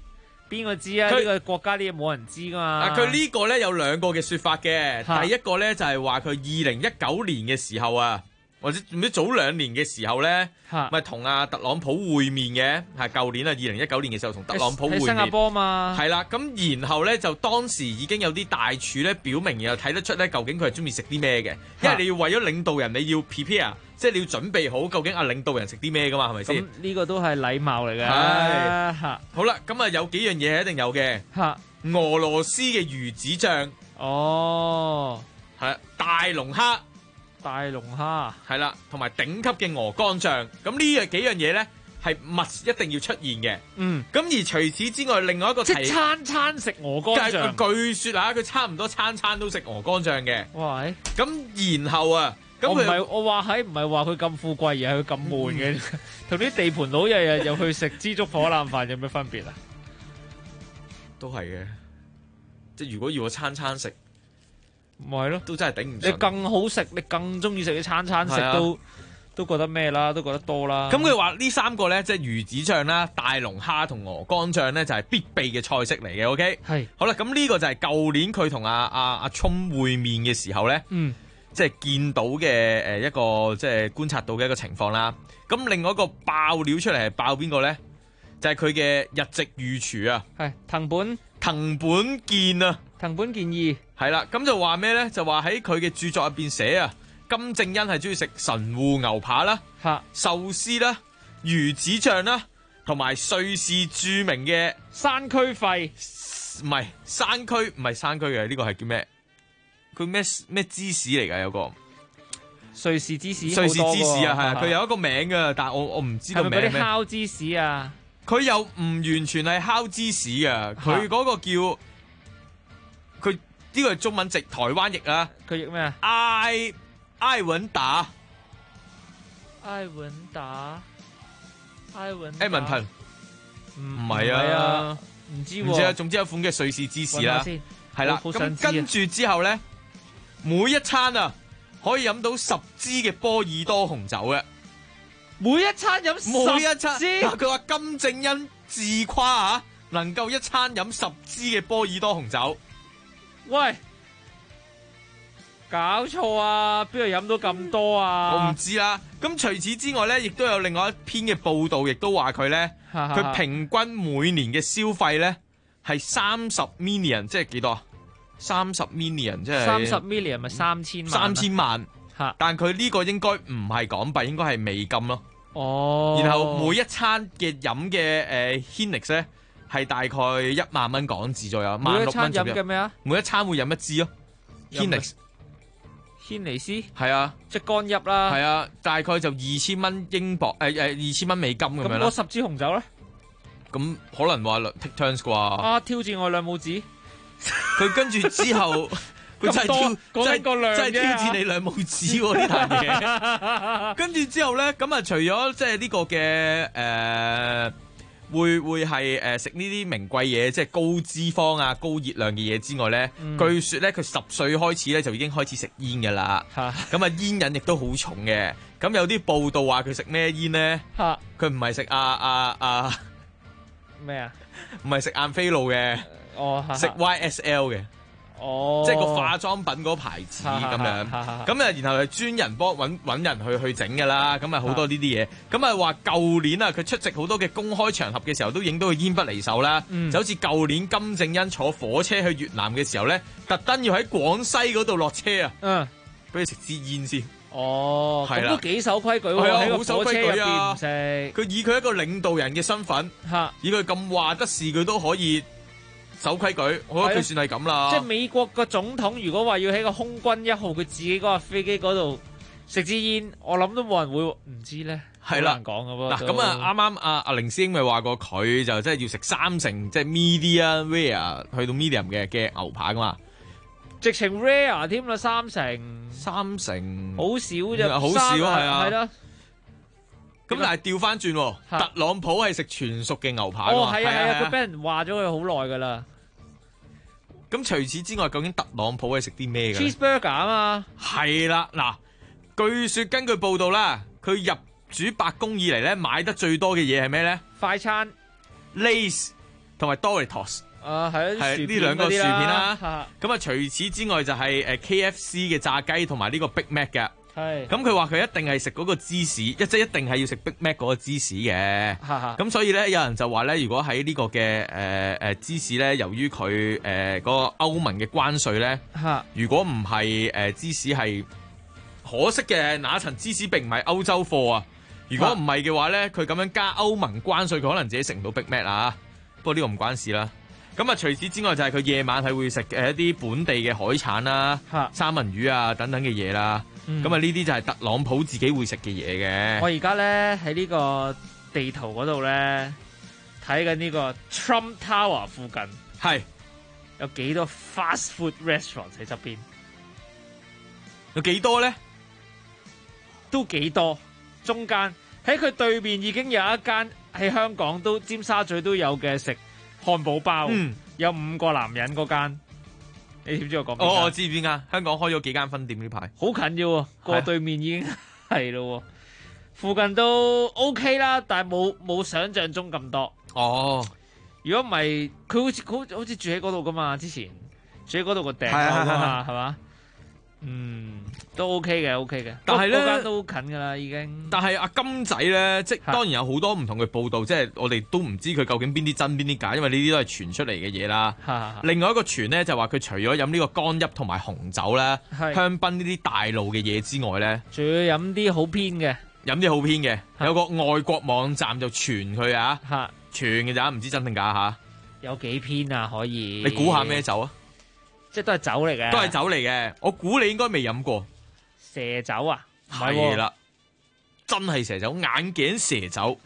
邊個知啊？呢個國家啲嘢冇人知噶嘛。 佢呢個咧有兩個嘅説法嘅，第一個咧就係話佢2019年嘅時候啊，或者唔知早2年嘅時候咧，咪同阿特朗普會面嘅，係舊年啊2019年嘅時候同特朗普會面。 喺新加坡嘛。 係啦，咁然後咧就當時已經有啲大廚咧表明，又睇得出咧究竟佢係中意食啲咩嘅，因為你要為咗領導人，你要 prepare。即係你要準備好，究竟領導人食啲咩噶嘛？係咪先？ 咁呢個都係禮貌嚟嘅。 係。好啦，咁啊有幾樣嘢係一定有嘅。俄羅斯嘅魚子醬。 哦。 係大龍蝦。 大龍蝦。 係啦，同埋頂級嘅鵝肝醬。咁呢幾樣嘢咧係一定要出現嘅。咁而除此之外，另外一個即係餐食鵝肝醬。 據說啊，佢差唔多餐都食鵝肝醬嘅。 哇！ 咁然後啊。 我唔係話佢咁富貴，而係佢咁悶嘅，同啲地盤佬日日又去食枝竹火腩飯有咩分別啊？ 都係嘅，即係如果要我餐食， 咪係咯， 都真係頂唔順。 你更好食，你更中意食啲餐食都覺得咩啦，都覺得多啦。 咁佢話呢3個咧，即係魚子醬啦、大龍蝦同鵝肝醬咧，就係必備嘅菜式嚟嘅。OK， 係好啦，咁呢個就係舊年佢同阿聰會面嘅時候咧。即係見到嘅一個即係觀察到嘅一個情況啦。咁另外一個爆料出嚟係爆邊個咧？就係佢嘅日籍御廚啊， 係藤本健啊， 藤本健二係啦。咁就話咩咧？就話喺佢嘅著作入邊寫啊，金正恩係中意食神戶牛扒啦、壽司啦、魚子醬啦，同埋瑞士著名嘅山區肺， 唔係山區嘅，呢個係叫咩？佢咩芝士嚟㗎？有個瑞士芝士， 啊，係啊，佢有一個名㗎，但係我唔知個名咩。 係咪嗰啲烤芝士啊？ 佢又唔完全係烤芝士㗎，佢嗰個叫佢呢個係中文直台灣譯啊。 佢譯咩啊？ 埃文達 Edmonton 唔係啊， 唔知啊，總之有一款嘅瑞士芝士啦，係啦。咁跟住之後咧。每一餐啊，可以飲到10支嘅波爾多紅酒嘅。 每一餐飲10支， 佢話金正恩自誇啊，能夠一餐飲10支嘅波爾多紅酒。 喂，搞錯啊！邊度飲到咁多啊？ 我唔知啦。咁除此之外咧，亦都有另外一篇嘅報道，亦都話佢咧，佢平均每年嘅消費咧係30 million， 即係幾多啊？30 million 即係 30 million 咪3000萬， 但佢呢個應該唔係港幣，應該係美金咯。 哦， 然後每一餐嘅飲嘅Hennessy 咧係大概1萬蚊港紙左右， 每一餐飲嘅咩啊？ 每一餐會飲一支咯 ，Hennessy 係啊， 即係乾邑啦。 係啊，大概就2000蚊英鎊2000蚊美金咁樣啦。 咁嗰10支紅酒咧？ 咁可能話 take turns 啩？ 啊，挑戰我兩母子。 佢跟住之後，佢真係挑戰你兩母子喎呢壇嘢。跟住之後咧，咁啊除咗即係呢個嘅會係食呢啲名貴嘢，即係高脂肪啊、高熱量嘅嘢之外咧，據說咧佢10歲開始咧就已經開始食煙㗎啦。咁啊煙癮亦都好重嘅。咁有啲報道話佢食咩煙咧？佢唔係食咩啊？ 唔係食晏菲路嘅。食 YSL 嘅，即係個化妝品嗰牌子咁樣，咁啊，然後係專人幫揾人去整㗎啦，咁啊好多呢啲嘢，咁啊話舊年啊佢出席好多嘅公開場合嘅時候都影到佢煙不離手啦，就好似舊年金正恩坐火車去越南嘅時候咧，特登要喺廣西嗰度落車啊，俾佢食支煙先。 哦，咁都幾守規矩喎，喺個火車入邊唔食。 佢以佢一個領導人嘅身份，以佢咁話得事，佢都可以守規矩，我覺得佢算係咁啦。 即係美國個總統如果話要喺個空軍1號佢自己嗰架飛機嗰度食支煙，我諗都冇人會唔知咧。係啦，難講噶噃。 嗱咁啊，啱啱阿凌師兄咪話過佢就真係要食3成即係 medium rare 去到 medium 嘅牛扒噶嘛， 直情 rare 添啦，3成好少啫， 好少係啊， 係咯。 咁但係調翻轉，特朗普係食全熟嘅牛排。 哦，係啊，佢俾人話咗佢好耐噶啦。 咁除此之外，究竟特朗普係食啲咩嘅 ？Cheeseburger 啊嘛。 係啦，嗱，據說根據報道啦，佢入主白宮以嚟咧買得最多嘅嘢係咩咧？ 快餐 Lays 同埋 Doritos。 係呢兩個薯片啦。 啦。 咁啊，除此之外就係KFC 嘅炸雞同埋呢個 Big Mac 嘅。 係。 咁佢話佢一定係食嗰個芝士，即係一定係要食 Big Mac 嗰個芝士嘅。咁所以咧，有人就話咧，如果喺呢個嘅芝士咧，由於佢嗰個歐盟嘅關稅咧，如果唔係芝士係可惜嘅，那層芝士並唔係歐洲貨啊。如果唔係嘅話咧，佢咁樣加歐盟關稅，佢可能自己食唔到 Big Mac 啊。不過呢個唔關事啦。咁啊，除此之外就係佢夜晚係會食一啲本地嘅海產啦、三文魚啊等等嘅嘢啦。咁啊，呢啲就係特朗普自己會食嘅嘢嘅。 我而家咧喺呢個地圖嗰度咧睇緊呢個 Trump Tower 附近， 係有幾多 fast food restaurant 喺側邊？ 有幾多咧？ 都幾多。中間喺佢對面已經有一間喺香港都尖沙咀都有嘅食漢堡包，有5個男人嗰間，你知唔知我講咩？ 我知邊間，香港開咗幾間分店呢排， 好近啫喎，過對面已經係咯，附近都 OK 啦，但係冇想象中咁多。如果唔係，佢好似住喺嗰度噶嘛，之前住喺嗰度個頂樓噶嘛，係嘛？都 OK 嘅，OK 嘅。但係咧，嗰間都好近噶啦，已經。 但係阿金仔咧，即係當然有好多唔同嘅報道，即係我哋都唔知佢究竟邊啲真邊啲假，因為呢啲都係傳出嚟嘅嘢啦。另外一個傳咧就話佢除咗飲呢個乾邑同埋紅酒咧、香檳呢啲大路嘅嘢之外咧， 仲要飲啲好偏嘅。 飲啲好偏嘅，有個外國網站就傳佢啊，傳嘅咋，唔知真定假嚇。 有幾偏啊？可以？ 你估下咩酒啊？ 即係都係酒嚟嘅。都係酒嚟嘅，我估你應該未飲過。 蛇酒啊？ 係啦，真係蛇酒，眼鏡蛇酒。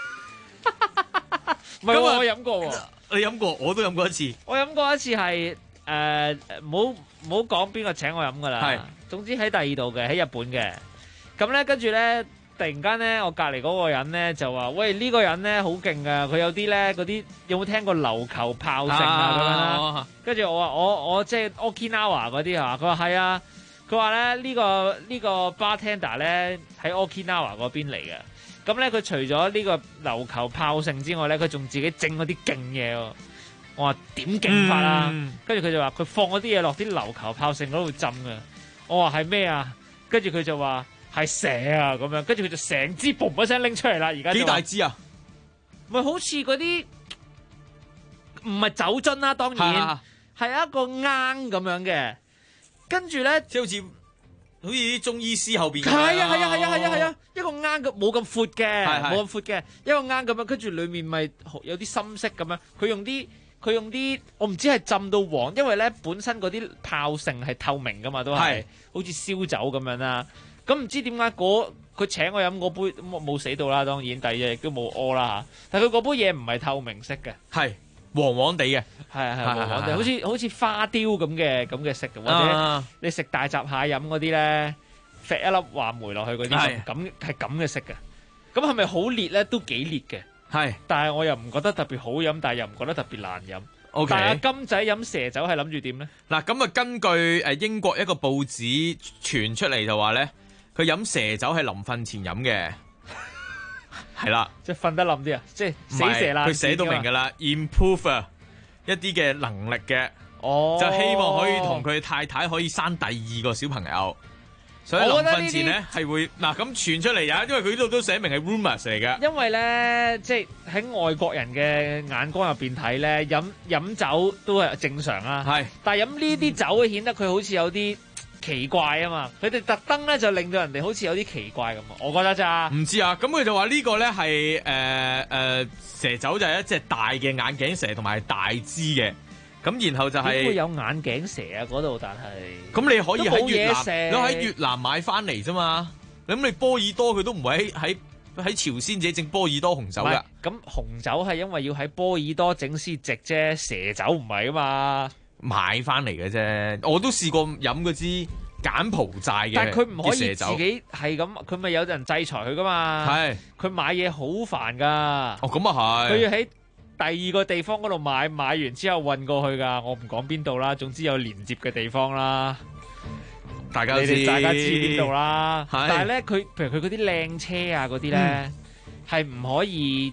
唔係我飲過喎。 你飲過？我都飲過一次。 我飲過一次係唔好講邊個請我飲噶啦。係。總之喺第二度嘅，喺日本嘅。咁咧，跟住咧，突然間咧，我隔離嗰個人咧就話：喂，呢個人咧好勁噶，佢有啲咧嗰啲有冇聽過琉球炮聲啊咁樣啦？跟住我話我即係 Okinawa 嗰啲啊，佢話係啊。佢話咧呢個 bartender 咧喺 Okinawa 嗰邊嚟嘅，咁咧佢除咗呢個琉球炮盛之外咧，佢仲自己整嗰啲勁嘢喎。我話點勁法啊？跟住佢就話佢放嗰啲嘢落啲琉球炮盛嗰度浸嘅。我話係咩啊？跟住佢就話係蛇啊咁樣，跟住佢就成支嘣一聲拎出嚟啦。而家幾大支啊？ 咪好似嗰啲唔係酒樽啦，當然係一個罌咁樣嘅。跟住咧， 即係好似啲中醫師後邊。 係啊，一個罌嘅冇咁闊嘅，冇咁闊嘅一個罌咁樣，跟住裡面咪有啲深色咁樣。佢用啲，我唔知係浸到黃，因為咧本身嗰啲炮盛係透明噶嘛，都係好似燒酒咁樣啦。咁唔知點解佢請我飲嗰杯冇死到啦，當然第二日亦都冇屙啦嚇。但係佢嗰杯嘢唔係透明色嘅， 係黃黃地嘅， 係黃黃地，好似花雕咁嘅色嘅，或者你食大閘蟹飲嗰啲咧，揈一粒話梅落去嗰啲咁嘅色嘅。咁係咪好烈咧？都幾烈嘅， 係。但係我又唔覺得特別好飲，但係又唔覺得特別難飲。 OK。 但係金仔飲蛇酒係諗住點咧？ 嗱，咁啊根據英國一個報紙傳出嚟就話咧，佢飲蛇酒係臨瞓前飲嘅。係啦， 即係瞓得冧啲啊！即係死蛇啦， 佢寫到明㗎啦 ，improve 一啲嘅能力嘅，就希望可以同佢太太可以生第2個小朋友。所以臨瞓前咧係會嗱咁傳出嚟呀，因為佢呢度都寫明係 rumors 嚟嘅。 因為咧，即係喺外國人嘅眼光入邊睇咧，飲酒都係正常啦。係，但係飲呢啲酒顯得佢好似有啲奇怪啊嘛，佢哋特登咧就令到人哋好似有啲奇怪咁啊，我覺得咋？ 唔知啊，咁佢就話呢個咧係蛇酒就係一隻大嘅眼鏡蛇同埋大支嘅，咁然後就係點會有眼鏡蛇啊嗰度？但係咁你可以喺越南，你喺越南買翻嚟啫嘛，咁你波爾多佢都唔會喺朝鮮自己整波爾多紅酒噶。 咁紅酒係因為要喺波爾多整先值啫，蛇酒唔係啊嘛。 買翻嚟嘅啫，我都試過飲嗰支柬埔寨嘅， 但係佢唔可以自己係咁，佢咪有人制裁佢噶嘛？係，佢買嘢好煩噶。 哦，咁啊係。 佢要喺第2個地方嗰度買完之後運過去噶，我唔講邊度啦，總之有連接嘅地方啦。大家知邊度啦？但係咧，譬如佢嗰啲靚車啊嗰啲咧，係唔可以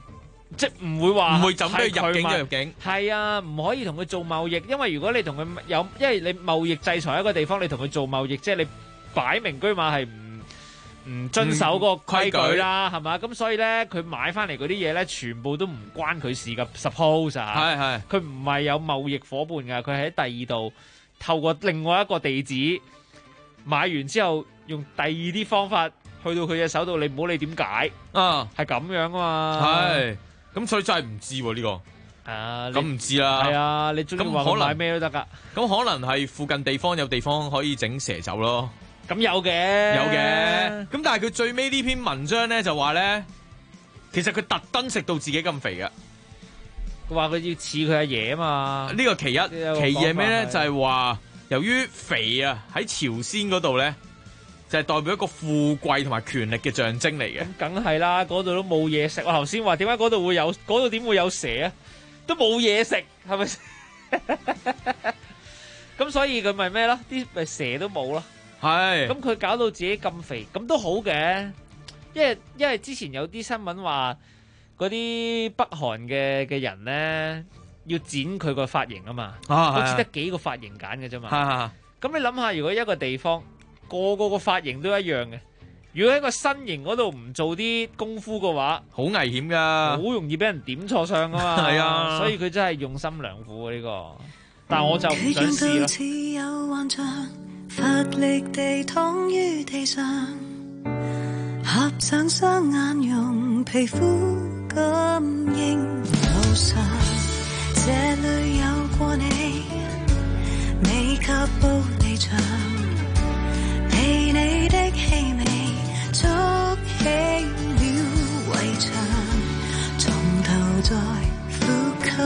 即係唔會話唔會就俾佢入境係佢就入境。 係啊，唔可以同佢做貿易，因為如果你同佢因為你貿易制裁一個地方，你同佢做貿易，即係你擺明居馬係唔遵守嗰個規矩啦，係嘛？咁所以咧，佢買翻嚟嗰啲嘢咧，全部都唔關佢事噶。Suppose 啊，佢唔係有貿易伙伴噶，佢係喺第二度透過另外一個地址買完之後，用第二啲方法去到佢隻手度，你唔好理點解啊， 係咁樣啊嘛。 係，咁所以真係唔知喎呢個。 啊， 咁唔知啦。 係啊，你中意話佢買咩都得噶。 咁可能係附近地方有地方可以整蛇酒咯。 咁有嘅。 咁但係佢最尾呢篇文章咧就話咧，其實佢特登食到自己咁肥嘅。 佢話佢要似佢阿爺啊嘛。 呢個其一，其二係咩咧？就係話由於肥啊喺朝鮮嗰度咧，就係代表一個富貴同埋權力嘅象徵嚟嘅。 咁梗係啦，嗰度都冇嘢食。我頭先話點解嗰度會有，嗰度點會有蛇啊？都冇嘢食，係咪先？咁所以佢咪咩咯？啲咪蛇都冇咯。 係。 咁佢搞到自己咁肥，咁都好嘅。因為之前有啲新聞話嗰啲北韓嘅人咧要剪佢個髮型啊嘛，好似得幾個髮型揀嘅啫嘛。咁你諗下，如果一個地方個個髮型都一樣嘅，如果喺個身形嗰度唔做啲功夫嘅話， 好危險噶， 好容易俾人點錯相噶嘛。 係啊， 所以佢真係用心良苦啊呢個。但我就唔想試咯。 似有幻象，乏力地躺於地上，合上雙眼，用皮膚感應路上，這裏有過你，未及步離場。被你的氣味築起了圍牆，從頭再呼吸，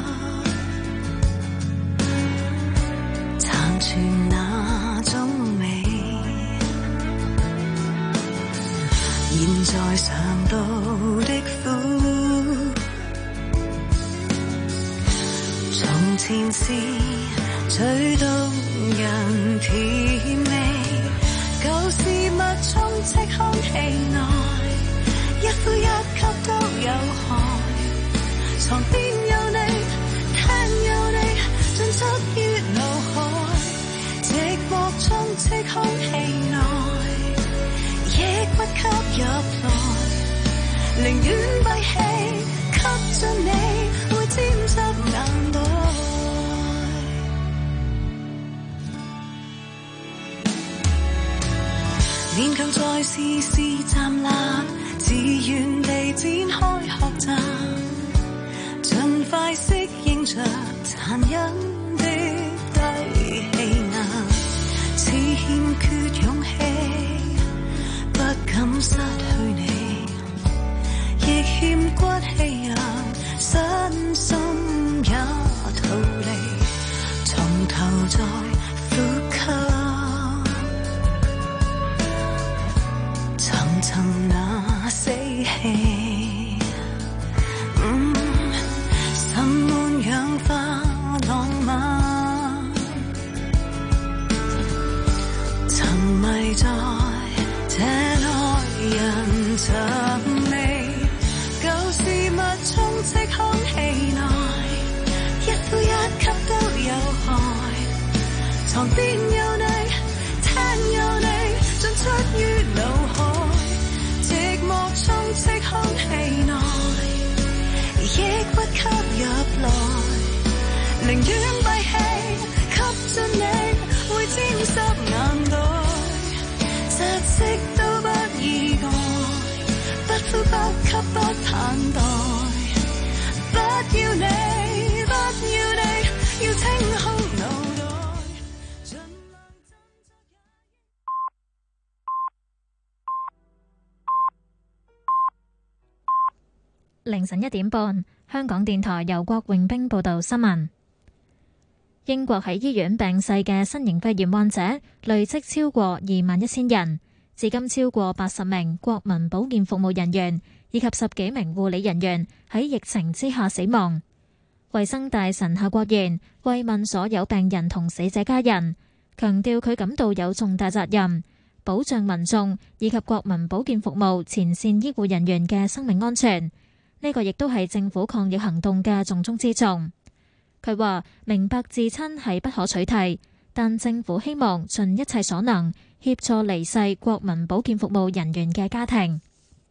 殘存那種美。現在嘗到的苦，從前是最動人甜味。舊事物充斥空氣內，一呼一吸都有害。床邊有你，廳有你，進出於腦海。寂寞充斥空氣內，亦不吸入來。寧願閉氣，吸進你，會沾濕眼袋。勉強再試試站立，自願地展開學習，盡快適應着殘忍的低氣壓，似欠缺勇氣，不敢失去你，亦欠骨氣讓身心也逃離，從頭再呼吸。層那死氣，滲滿氧化浪漫，沉迷在這耐人尋味，舊事物充斥空氣內，一呼一吸都有害。床邊有你，廳有你，進出於腦海。寂寞充斥空氣內，亦不吸入來。寧願閉氣，吸進你，會沾濕眼袋。窒息都不意外，不呼不吸不盼待。不要你，不要你，要清空腦袋。 凌晨1點半，香港電台由郭榮兵報道新聞。英國喺醫院病逝嘅新型肺炎患者累積超過21,000人，至今超過80名國民保健服務人員以及10幾名護理人員喺疫情之下死亡。衛生大臣夏國賢慰問所有病人同死者家人，強調佢感到有重大責任，保障民眾以及國民保健服務前線醫護人員嘅生命安全。 呢個亦都係政府抗疫行動嘅重中之重。佢話明白至親係不可取替，但政府希望盡一切所能協助離世國民保健服務人員嘅家庭。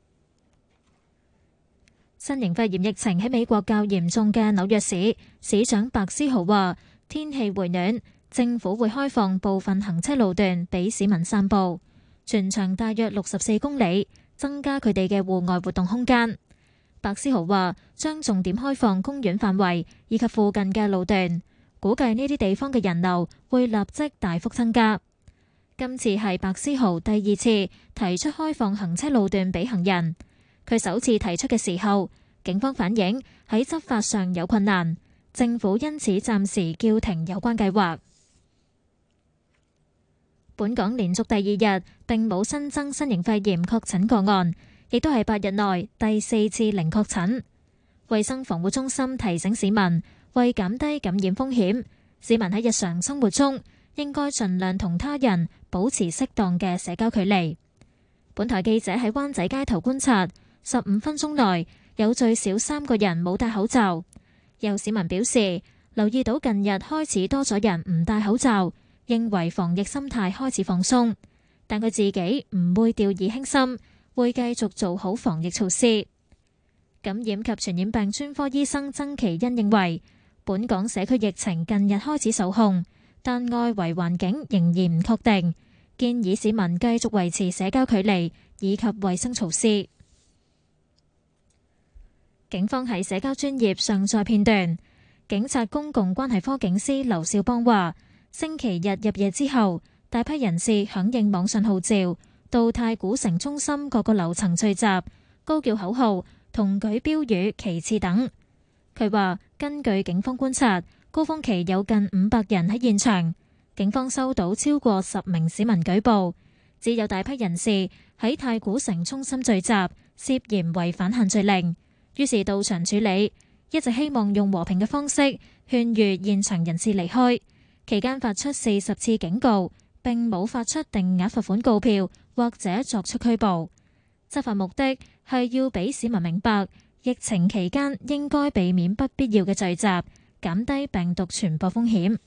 新型肺炎疫情喺美國較嚴重嘅紐約市，市長白思豪話天氣回暖，政府會開放部分行車路段俾市民散步，全長大約64公里，增加佢哋嘅戶外活動空間。白思豪話將重點開放公園範圍以及附近嘅路段，估計呢啲地方嘅人流會立即大幅增加。今次係白思豪第2次提出開放行車路段俾行人。佢首次提出嘅時候，警方反映喺執法上有困難，政府因此暫時叫停有關計劃。本港連續第2日並冇新增新型肺炎確診個案，亦都係8日內第4次零確診。衛生防護中心提醒市民，為減低感染風險，市民喺日常生活中應該盡量同他人保持適當嘅社交距離。本台記者喺灣仔街頭觀察，15分鐘內有最少3個人冇戴口罩。有市民表示留意到近日開始多咗人唔戴口罩，認為防疫心態開始放鬆，但佢自己唔會掉以輕心，會繼續做好防疫措施。感染及傳染病專科醫生曾祈殷認為，本港社區疫情近日開始受控，但外圍環境仍然唔確定，建議市民繼續維持社交距離以及衛生措施。警方喺社交專頁上載片段，警察公共關係科警司劉少邦話，星期日入夜之後，大批人士響應網上號召，到太古城中心各個樓層聚集，高叫口號同舉標語、旗幟等。佢話根據警方觀察，高峰期有近500人喺現場，警方收到超過10名市民舉報，指有大批人士喺太古城中心聚集，涉嫌違反限聚令，於是到場處理，一直希望用和平嘅方式勸喻現場人士離開。期間發出40次警告，並冇發出定額罰款告票或者作出拘捕。執法目的係要俾市民明白，疫情期間應該避免不必要嘅聚集，減低病毒傳播風險。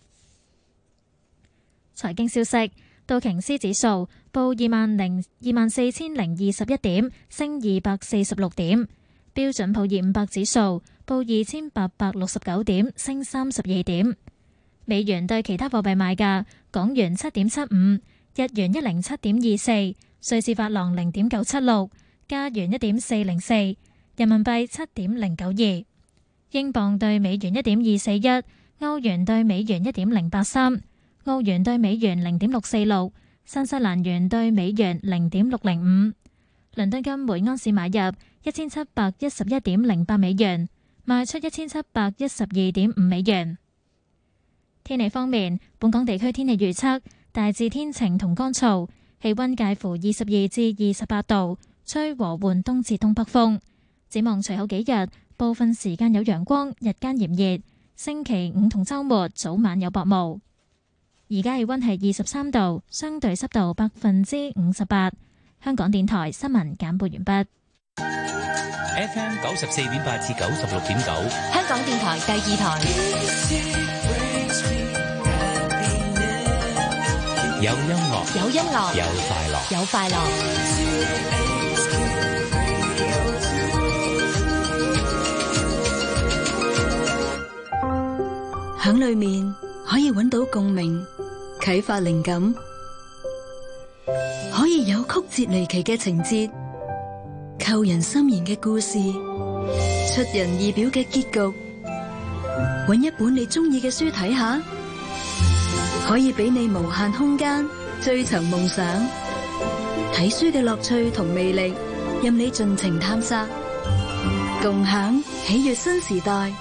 財經消息，道瓊斯指數報24,021點，升246點；標準普爾500指數報2869點，升32點。美元對其他貨幣賣價：港元7.75，日元107.24，瑞士法郎0.976，加元1.404，人民幣7.092，英鎊對美元1.241，歐元對美元1.083，澳元對美元0.646，新西蘭元對美元0.605。倫敦金每安士買入1711.08美元，賣出1712.5美元。天氣方面，本港地區天氣預測大致天晴同乾燥，氣溫介乎22至28度，吹和緩東至東北風。展望隨後幾日，部分時間有陽光，日間炎熱。星期5同週末早晚有薄霧。而家氣溫係23度，相對濕度58%。香港電台新聞簡報完畢。 FM 94.8至96.9， 香港電台第2台。 有音樂， 有音樂， 有快樂， 有快樂。 響裏面可以揾到共鳴，啟發靈感，可以有曲折離奇嘅情節，扣人心弦嘅故事，出人意表嘅結局。揾一本你中意嘅書睇下，可以俾你無限空間追尋夢想。睇書嘅樂趣同魅力，任你盡情探索，共享喜悅新時代。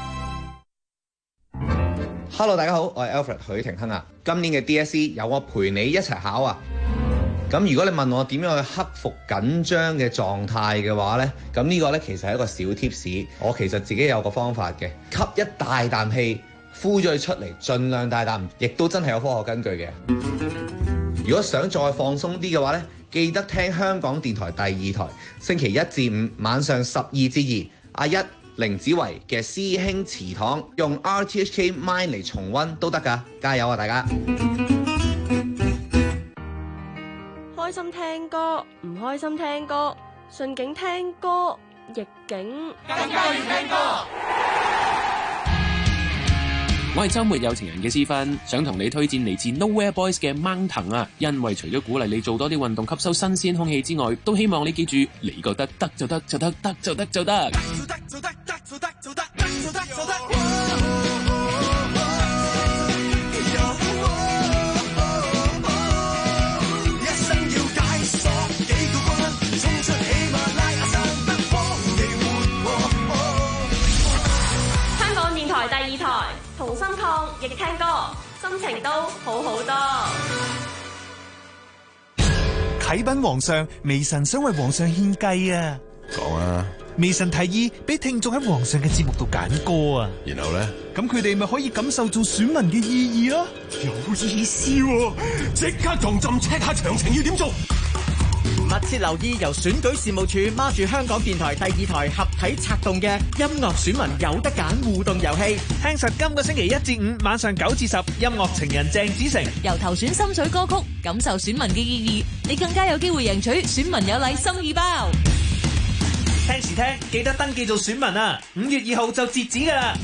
Hello， 大家好，我係 Alfred 許廷鏗啊。今年嘅 DSE 有我陪你一齊考啊。咁如果你問我點樣去克服緊張嘅狀態嘅話呢，咁呢個呢其實係一個小 tips。我其實自己有個方法嘅，吸一大啖氣，呼咗佢出嚟，盡量大啖，亦都真係有科學根據嘅。如果想再放鬆啲嘅話呢，記得聽香港電台第2台，星期1至5晚上12至2 阿一凌子維嘅師兄祠堂，用 RTHK Mine 嚟重溫都得㗎，加油啊大家！ 開心聽歌，唔開心聽歌，順境聽歌，逆境更加要聽歌。 我係周末有情人嘅思芬，想同你推薦嚟自 Nowhere Boys 嘅掹藤啊！因為除咗鼓勵你做多啲運動，吸收新鮮空氣之外，都希望你記住，你覺得得就得就得，得就得就得。 香港電台第2台，同心抗疫聽歌，心情都好好多。 啟稟皇上，微臣想為皇上獻計啊！ 講啊！ 微臣提議俾聽眾喺皇上嘅節目度揀歌啊！ 然後咧， 咁佢哋咪可以感受做選民嘅意義咯？ 有意思喎！即刻同朕 check 下詳情要點做。 密切留意由選舉事務處孖住香港電台第2台合體策動嘅音樂選民有得揀互動遊戲， 聽實今個星期1至5晚上9至10，音樂情人鄭子誠由投選心水歌曲，感受選民嘅意義，你更加有機會贏取選民有禮心意包。 聽時聽，記得登記做選民啊！5月2號就截止㗎啦。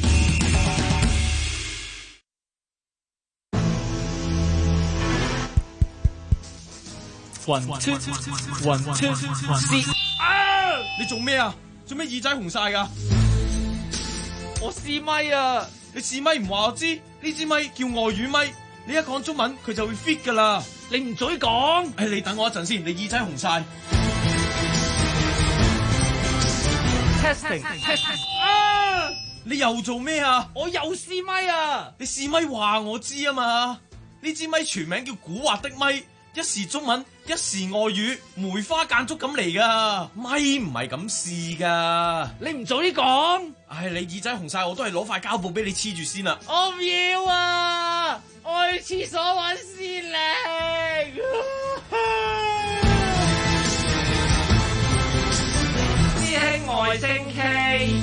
雲吞試啊！你做咩啊？做咩耳仔紅晒㗎？我試咪啊！你試咪唔話我知？呢支咪叫外語咪，你一講中文佢就會 fit 㗎啦。你唔嘴講？你等我一陣先，你耳仔紅晒。Testing 啊！你又做咩啊？我又試咪啊！你試咪話我知啊嘛？呢支咪全名叫古惑的咪。一時中文，一時外語，梅花間竹咁嚟噶，咪唔係咁試噶。你唔早啲講，你耳仔紅晒，我都係攞塊膠布俾你黐住先啦。我唔要啊，我去廁所搵先力。師兄外星 K。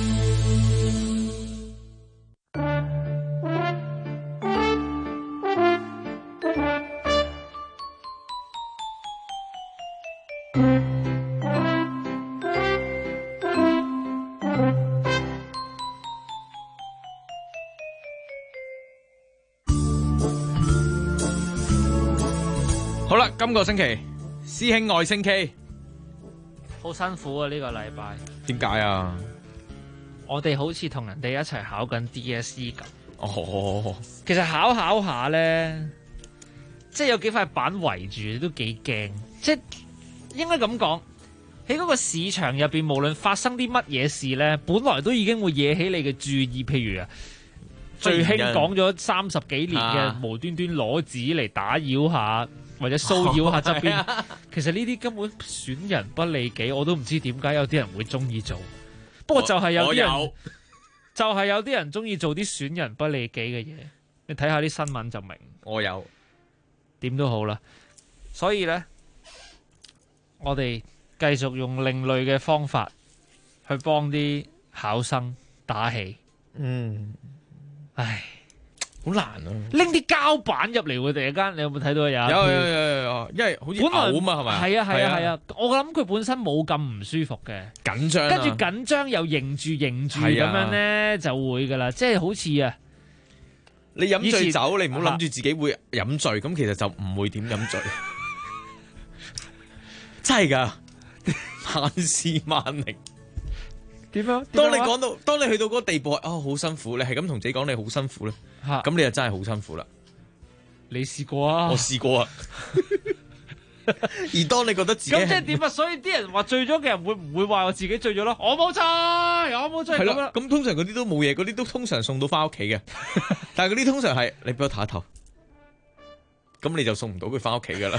好啦，今個星期師兄外星 K 好辛苦啊！呢個禮拜點解啊？ 我哋好似同人哋一齊考緊 DSE 咁。 哦， 其實考下咧，即係有幾塊板圍住都幾驚。即係應該咁講，喺嗰個市場入邊，無論發生啲乜嘢事咧，本來都已經會惹起你嘅注意。譬如啊，最興講咗30幾年嘅無端端攞紙嚟打擾下。或者騷擾下側邊，其實呢啲根本損人不利己，我都唔知點解有啲人會中意做。不過就係有啲人，就係有啲人中意做啲損人不利己嘅嘢。你睇下啲新聞就明。 我有點都好啦，所以呢，我哋繼續用另類嘅方法去幫啲考生打氣。唉。 好難啊！ 拎啲膠板入嚟喎，突然間你有冇睇到有，因為好似嘔嘛係咪？ 係啊！我諗佢本身冇咁唔舒服嘅， 緊張， 跟住緊張又凝住咁樣咧，就會噶啦，即係好似啊！ 你飲醉酒，你唔好諗住自己會飲醉，咁其實就唔會點飲醉，真係噶，萬事萬靈。 點樣？ 當你去到嗰個地步，好辛苦，你係咁同自己講你好辛苦咧，咁你就真係好辛苦啦。 你試過啊？ 我試過啊。而當你覺得自己咁即係點啊？所以啲人話醉咗嘅人會唔會話我自己醉咗咯？我冇醉係啦。 咁通常嗰啲都冇嘢，嗰啲都通常送到翻屋企嘅。但係嗰啲通常係你俾我唞一唞，咁你就送唔到佢翻屋企噶啦。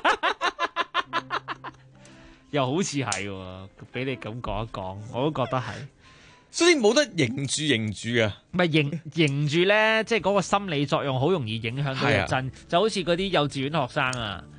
又好似係喎，俾你咁講一講，我都覺得係， 所以冇得凝住啊！ 唔係凝住咧，即係嗰個心理作用好容易影響到一陣，就好似嗰啲幼稚園學生啊，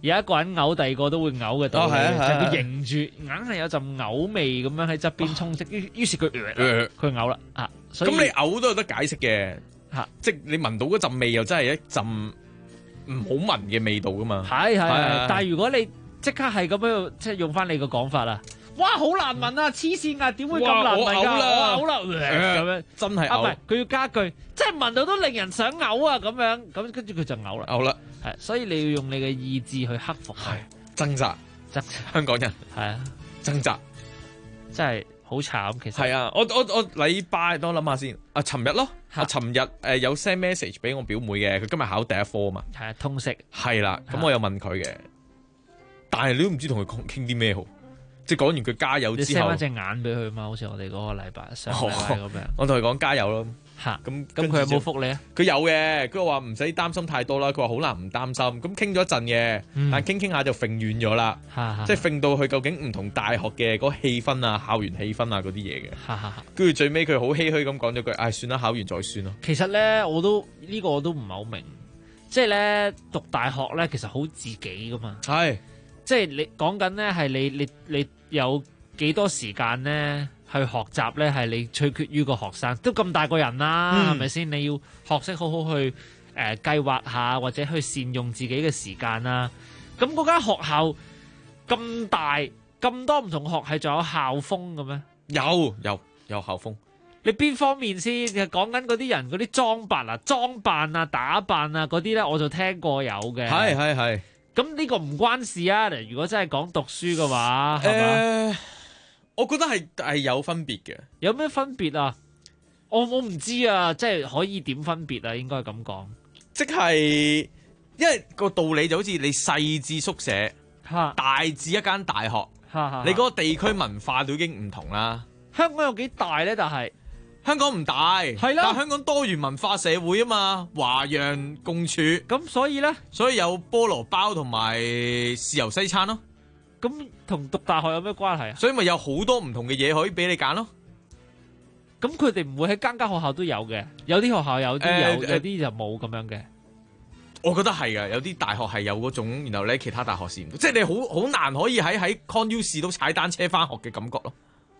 有一個人嘔，第二個都會嘔嘅道理， 係啊係啊就係佢認住，硬係有陣嘔味咁樣喺側邊充斥，於是佢嘔啦啊！所以咁你嘔都有得解釋嘅，即係你聞到嗰陣味又真係一陣唔好聞嘅味道噶嘛。 係，但係如果你即刻係咁樣，即係用翻你個講法啦。哇，好難聞啊！黐線啊，點會咁難聞㗎？我嘔啦，咁樣真係嘔。 唔係，佢要加句，即係聞到都令人想嘔啊！咁樣，咁跟住佢就嘔啦。 嘔啦， 係，所以你要用你嘅意志去克服佢， 掙扎，香港人係啊， 掙扎， 真係好慘。其實係啊，我禮拜等我諗下先。尋日咯，尋日有 send message 俾我表妹嘅，佢今日考第一科啊嘛。 係啊，通識。 係啦，咁我有問佢嘅，但係你都唔知同佢傾啲咩好。即係講完佢加油之後， 你 send 翻隻眼俾佢嘛？好似我哋嗰個禮拜上禮拜咁樣。 我同佢講加油咯。 嚇， 咁佢有冇覆你啊？ 佢有嘅，佢話唔使擔心太多啦。佢話好難唔擔心。咁傾咗一陣嘅，但係傾下就揈遠咗啦。即係揈到去究竟唔同大學嘅嗰個氣氛啊、校園氣氛啊嗰啲嘢嘅。跟住最尾佢好唏噓咁講咗句：唉，算啦，考完再算咯。 其實咧，我都唔係好明，即係咧讀大學咧，其實好自己噶嘛。 係。 即係你講緊咧，係你有幾多時間咧去學習咧，係你取決於個學生。都咁大個人啦，係咪先？你要學識好好去計劃下，或者去善用自己嘅時間啦。咁嗰間學校咁大，咁多唔同學系，仲有校風嘅咩？ 有校風。 你邊方面先？講緊嗰啲人嗰啲裝扮啊、打扮啊嗰啲咧，我就聽過有嘅。 係。 咁呢個唔關事啊！如果真係講讀書嘅話，係嘛？ 我覺得係有分別嘅。 有咩分別啊？我唔知啊，即係可以點分別啊？應該咁講， 即係因為個道理就好似你細至宿舍，大至一間大學，你嗰個地區文化都已經唔同啦。 香港有幾大咧？但係香港唔大， 係啦， 但香港多元文化社會啊嘛，華洋共處， 咁所以咧， 有菠蘿包同埋豉油西餐咯。 咁同讀大學有咩關係啊？ 所以咪有好多唔同嘅嘢可以俾你揀咯。 咁佢哋唔會喺間學校都有嘅，有啲學校有啲有，有啲就冇咁樣嘅。 我覺得係㗎，有啲大學係有嗰種，然後咧其他大學試唔到，即係你好難可以喺 ConU 試到踩單車翻學嘅感覺咯。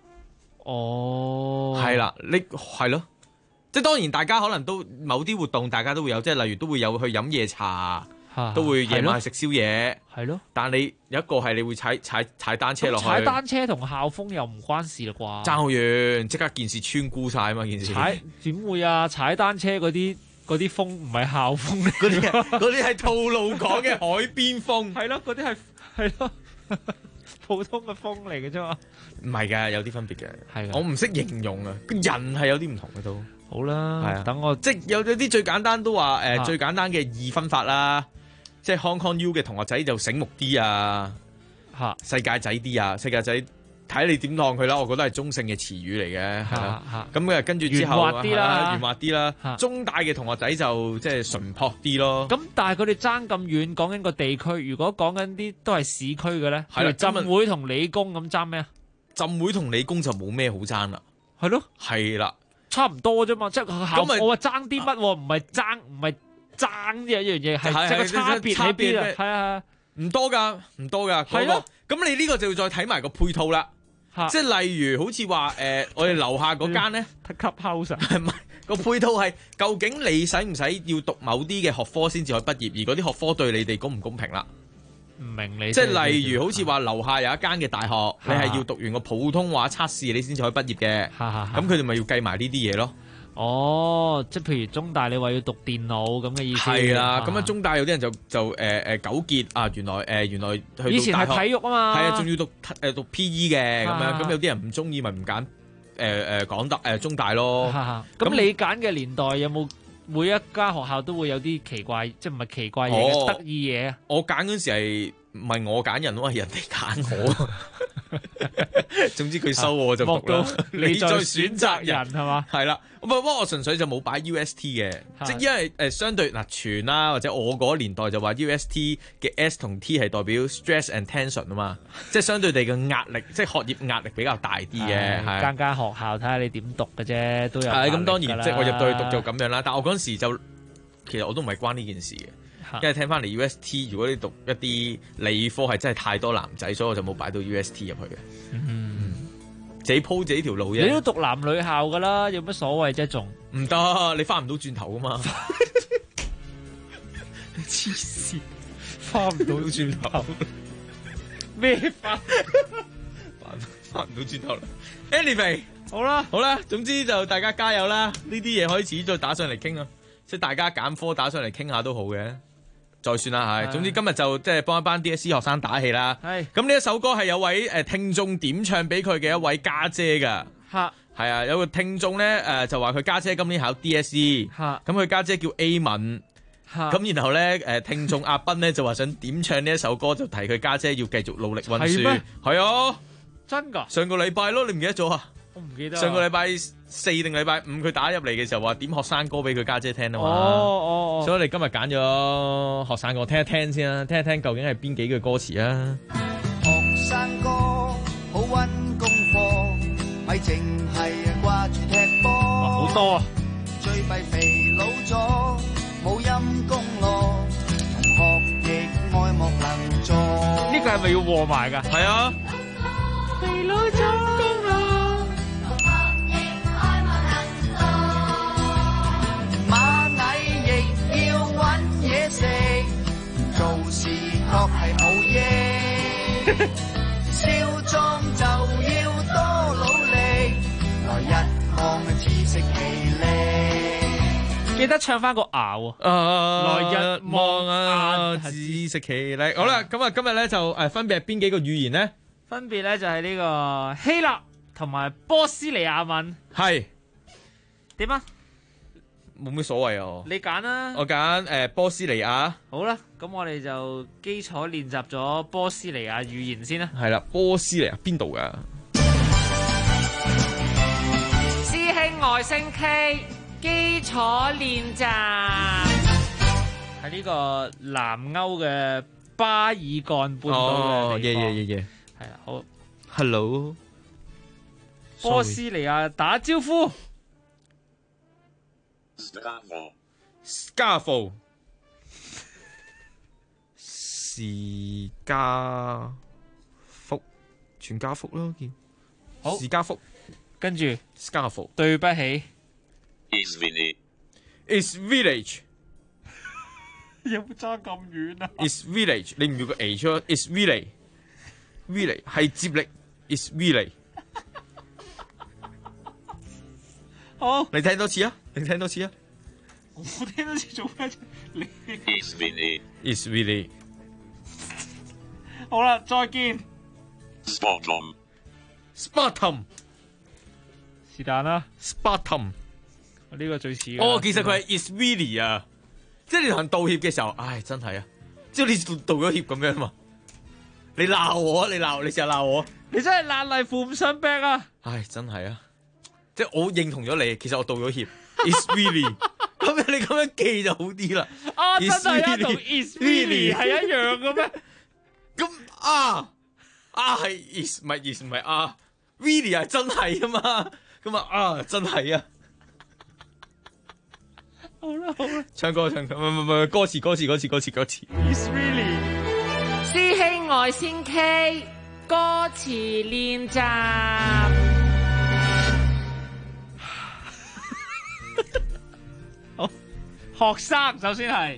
哦， 係啦，你係咯，即係當然大家可能都某啲活動大家都會有，即係例如都會有去飲夜茶，都會夜晚去食宵夜， 係咯。 但係你有一個係你會踩單車落去， 踩單車同校風又唔關事啦啩？ 爭好遠，即刻件事穿估晒啊嘛！件事點會啊？踩單車嗰啲風唔係校風， 嗰啲係吐露港嘅海邊風， 係咯，嗰啲係咯。普通嘅風嚟嘅啫嘛， 唔係㗎，有啲分別嘅。 係， 我唔識形容啊，個人係有啲唔同嘅都。 好啦， 係啊， 等我即係有啲最簡單都話最簡單嘅二分法啦，即係 Hong Kong U 嘅同學仔就醒目啲啊，世界仔啲啊，世界仔睇你點當佢啦，我覺得係中性嘅詞語嚟嘅，係啦。咁跟住之後圓滑啲啦， 圓滑啲啦。中大嘅同學仔就即係淳樸啲咯。 咁但係佢哋爭咁遠，講緊個地區，如果講緊啲都係市區嘅咧，係浸會同理工咁爭咩啊？ 浸會同理工就冇咩好爭啦。 係咯， 係啦， 差唔多啫嘛。即係我話爭啲乜，唔係爭呢一樣嘢，係即係個差別喺邊啊？係啊， 唔多㗎。係咯。咁你呢個就要再睇埋個配套啦。即係例如好似話我哋樓下嗰間咧 ，Clubhouse 係咪個配套係究竟你使唔使要讀某啲嘅學科先至可以畢業？而嗰啲學科對你哋公唔公平啦？ 唔明你即係例如好似話樓下有一間嘅大學，你係要讀完個普通話測試你先至可以畢業嘅。咁佢哋咪要計埋呢啲嘢咯。 哦，即係譬如中大你話要讀電腦咁嘅意思。 係啦，咁中大有啲人就糾結啊，原來去到以前係體育啊嘛。 係啊，仲要讀 PE 嘅咁樣，咁有啲人唔中意咪唔揀港大中大咯。 咁你揀嘅年代有冇每一間學校都會有啲奇怪，即係唔係奇怪嘢，得意嘢啊？ 我揀嗰時係唔係我揀人咯，係人哋揀我。總之佢收我就讀啦， 你再選擇人係嘛？ 係啦，不過我純粹就冇擺 UST 嘅，即係因為相對傳啦，或者我嗰年代就話 UST 嘅 S 同 T 係代表 stress and tension 啊嘛，即係相對地嘅壓力，即係學業壓力比較大啲嘅。 間學校睇下你點讀嘅啫，都有。 係咁當然，即係我入到去讀就咁樣啦。但我嗰陣時就其實我都唔係關呢件事嘅， 因為聽翻嚟 UST， 如果你讀一啲理科係真係太多男仔，所以我就冇擺到 UST 入去嘅。自己鋪自己條路啫。 你都讀男女校噶啦，有乜所謂啫？仲唔得，你翻唔到轉頭噶嘛？ 你黐線，翻唔到轉頭咩翻？ 翻唔到轉頭啦。Anyway， 好啦， 總之就大家加油啦！呢啲嘢開始再打上嚟傾啊，即係大家揀科打上嚟傾下都好嘅。再算啦，係。總之今日就即係幫一班 DSE 學生打氣啦。係。咁呢一首歌係有位聽眾點唱俾佢嘅一位家姐㗎。係啊，有個聽眾咧就話佢家姐今年考 DSE。咁佢家姐叫 A 敏。咁然後咧聽眾阿斌咧就話想點唱呢一首歌，就提佢家姐要繼續努力溫書。係咩？係啊。真㗎？上個禮拜咯，你唔記得咗啊？我唔記得。上個禮拜4定禮拜5佢打入嚟嘅時候話點學生歌俾佢家姐聽啊嘛。所以我哋今日揀咗學生歌聽一聽先啦，聽一聽究竟係邊幾句歌詞啊？ 學生歌好溫功課，咪淨係掛住踢波。 好多啊！ 最弊肥佬咗，冇陰功咯，同學亦愛莫能助。 呢個係咪要和埋㗎？ 係啊。 肥佬咗功咯，同學亦愛莫能助。螞蟻亦要搵嘢食，做事確係冇益。少壯就要多努力，來日望知識其力。 記得唱翻個咬來日望啊，知識其力。好啦，咁啊，今日咧就分別係邊幾個語言咧？ 分別咧就係呢個希臘同埋波斯尼亞文。係點啊？ 冇咩所謂啊！ 你揀啦。 我揀波斯尼亞。 好啦，咁我哋就基礎練習咗波斯尼亞語言先啦。 係啦，波斯尼亞邊度噶？ 師兄外星 K 基礎練習喺呢個南歐嘅巴爾幹半島嘅地方。 耶。 係啦，好 ，Hello， 波斯尼亞打招呼 ，Scaffold， 士家福，全家福咯，見， 好， 士家福， 跟住 Scaffold， 對不起 ，is village， 有冇差咁遠啊 ？is village， 你唔要個 H 咯 ，is village。Really 係接力 is really 好， 你聽多次啊！ 我聽多次做咩啫？你 is really 好啦，再見。 Spartum 是但啦 ，Spartum 呢個最似。 其實佢係 is really 啊，即係你同人道歉嘅時候，唉，真係啊，即係你道咗歉咁樣嘛。你鬧我，你成日鬧我， 你真係爛泥扶唔上壁啊！ 唉，真係啊，即係我認同咗你，其實我道咗歉。Is really 咁樣你咁樣記就好啲啦。 真係啊，同 is really 係一樣嘅咩？ 咁係 is 唔係啊 ，really 係真係啊嘛。咁真係啊。 好啦， 唱歌，唔係歌詞。 Is really 師兄外先 K 歌詞練習。好，學生首先係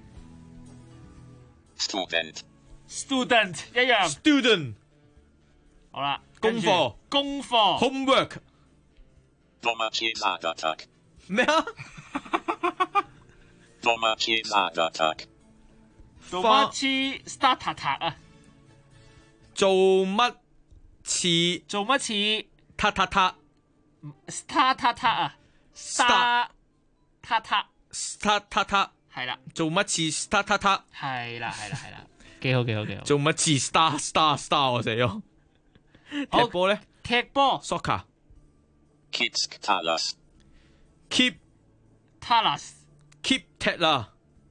student 一樣 student。 好啦， 功課 homework 咩啊？ 多乜start 啊？ 做乜似 start 啊 start 係啦， 做乜似 start 係啦，幾好。 做乜似 star 我死咗。踢波咧？ 踢波 soccer Keep talas keep 踢啦。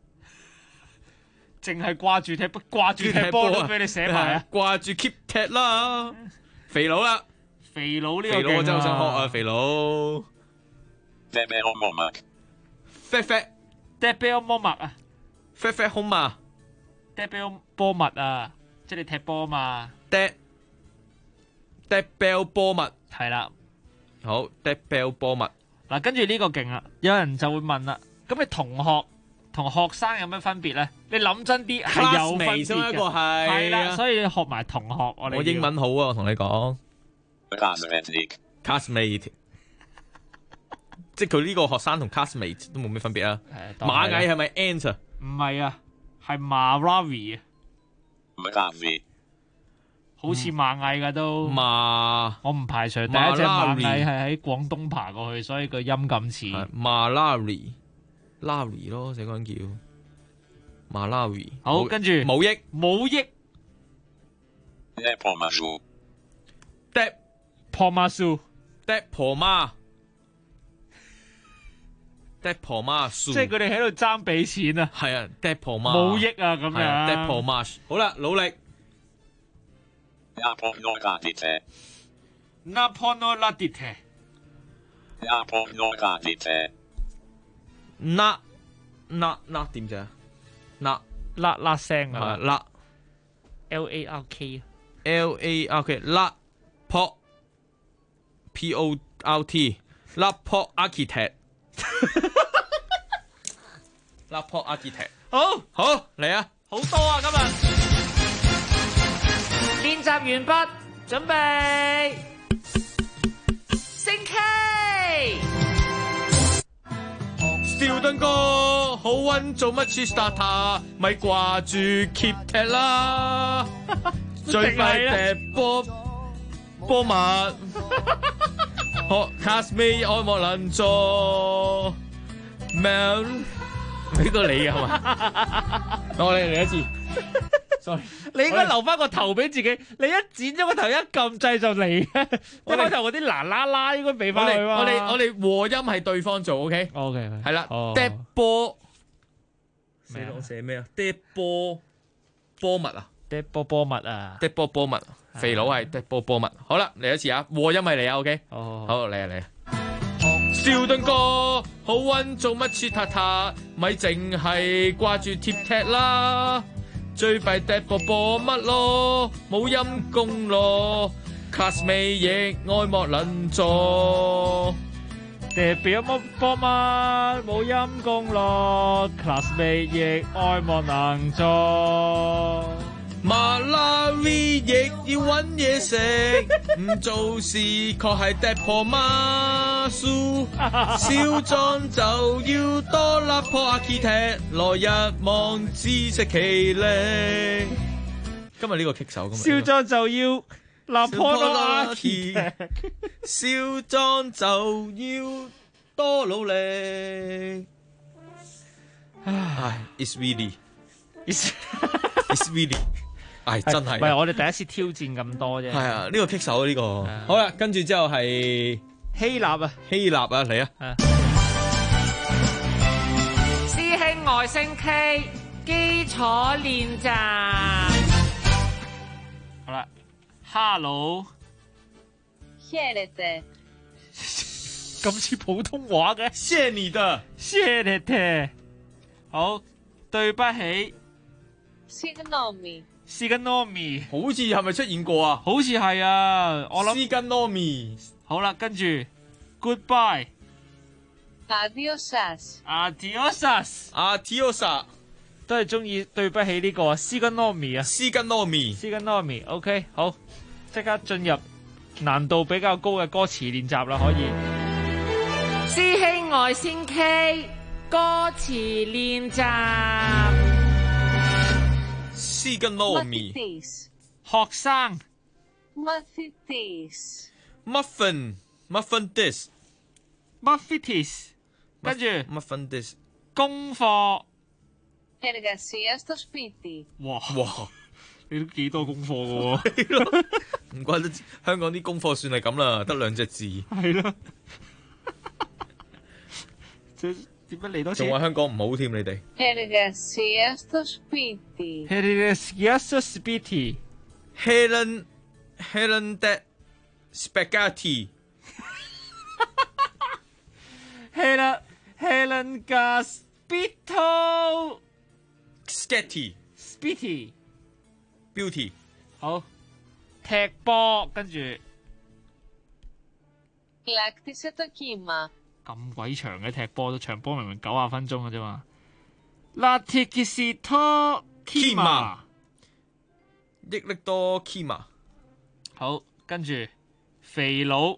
淨係掛住踢波都俾你寫埋啊！ 掛住 keep 踢啦，肥佬啦， 肥佬呢個肥佬我真係想學啊，肥佬。 Debeomomak fat 啊 ，fat fat home 啊 ，dead 波物啊，即係你踢波嘛。 ，dead bell 波物係啦， 好 dead bell 波物。 嗱，跟住呢個勁啦，有人就會問啦，咁你同學同學生有咩分別咧？你諗真啲係有分別嘅， 一個係啦，所以你學埋同學。 我英文好啊，我同你講 classmate， 即係佢呢個學生同 classmate 都冇咩分別啊。螞蟻係咪 ant 啊？ 唔係啊，係 Maravi 啊。好似螞蟻噶都，我唔排除第一隻螞蟻係喺廣東爬過去，所以個音咁似。 Malawi 咯，這個人叫 Malawi。 好，跟住冇益。 Depomasu， Depomasu， 即係佢哋喺度爭俾錢啊。 係啊 ，Depomasu 冇益啊咁樣。 Depomasu， 好啦，努力。 Naponogadite， 點啫？ 啦聲啊， 啦 LARK 啦 pot PORT 啦 pot architect 啦 pot architect 好嚟啊！ 好多啊今日。練習完畢，準備升 K。 少頓哥好運，做乜似 starter？ 咪掛住 keep 踢啦，最快踢波物，學 classmate 愛莫能助。Man， 呢個你嘅係嘛？我哋嚟一次。Sorry， 你應該留翻個頭俾自己。你一剪咗個頭，一撳掣就嚟嘅。一開頭嗰啲嗱啦啦應該俾翻佢嘛。 我哋和音係對方做 ，OK？ 係啦。dead 波，寫咩啊 ？dead 波物啊 ？dead 波物啊 ？dead 波物，肥佬係 dead 波物。好啦，嚟一次啊！和音係你啊 ，OK？ 好嚟啊嚟啊！少頓哥好運，做乜切塔塔？咪淨係掛住貼踢啦！最弊踢波乜咯，冇陰功咯 ，classmate 亦愛莫能助。 踢表乜波乜冇陰功咯 ，classmate 亦愛莫能助。 Malawi 亦要搵嘢食，唔做事確係踢破媽蘇，少壯就要多粒破阿 key 踢，來日望知識其力。今日呢個棘手咁， 少壯就要立破阿 key 踢， 少壯就要多努力。唉 ，It's really，It's really。真係， 唔係我哋第一次挑戰咁多啫。 係啊，呢個棘手呢個。好啦，跟住之後係希臘啊， 嚟啊！ 師兄外星 K 基礎練習。好啦 ，Hello，Hélete， 咁似普通話嘅。 謝你的 ，Hélete， 好，對不起 Signomi， 好似係咪出現過啊？ 好似係啊，我諗 Signomi。 好啦，跟住 Goodbye，Adiosas，都係中意對不起呢個 Signomi 啊 ，Signomi，OK， 好，即刻進入難度比較高嘅歌詞練習啦，可以。師兄外星 K 歌詞練習。 Signomi， 學生 Muffin this， 跟住 Muffin this， 功課 Εργασία στο σπίτι。 哇，你都幾多功課㗎喎？ 唔怪得香港啲功課算係咁啦，得2隻字。 係咯，點解嚟多次？ 仲話香港唔好添，你哋。 Εργασία στο σπίτι。 Helen that spaghetti。 Helen Gaspito Spitty Beauty 好，踢波跟住 Λάκτισε το κύμα. 咁鬼長嘅踢波，都場波明明90分鐘嘅啫嘛。Latikisito Kima 益力多 Kima 好，跟住肥佬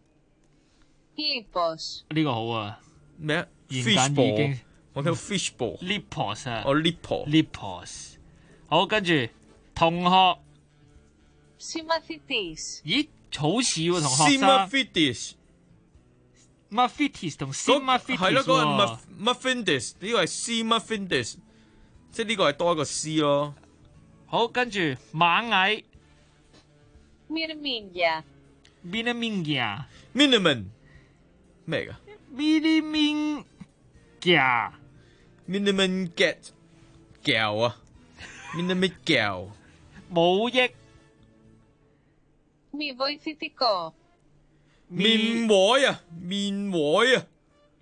Lipos. 呢個好啊， 咩啊言簡意經。 我聽 fishball Lipos 啊， 哦 Lipos 好，跟住同學， Συμμαθητής. 咦，好似喎同學生。Muffitis 同 Simuffitis 係咯，嗰個 Muffindis 呢個係 C Muffindis， 即係呢個係多一個 C 咯。 好，跟住螞蟻 Μυρμήγκια. Minimingia Miniman 咩嚟㗎 Minimingia Get 膠啊 Minimin 膠冇益 Μη βοηθητικό. 面位啊面位啊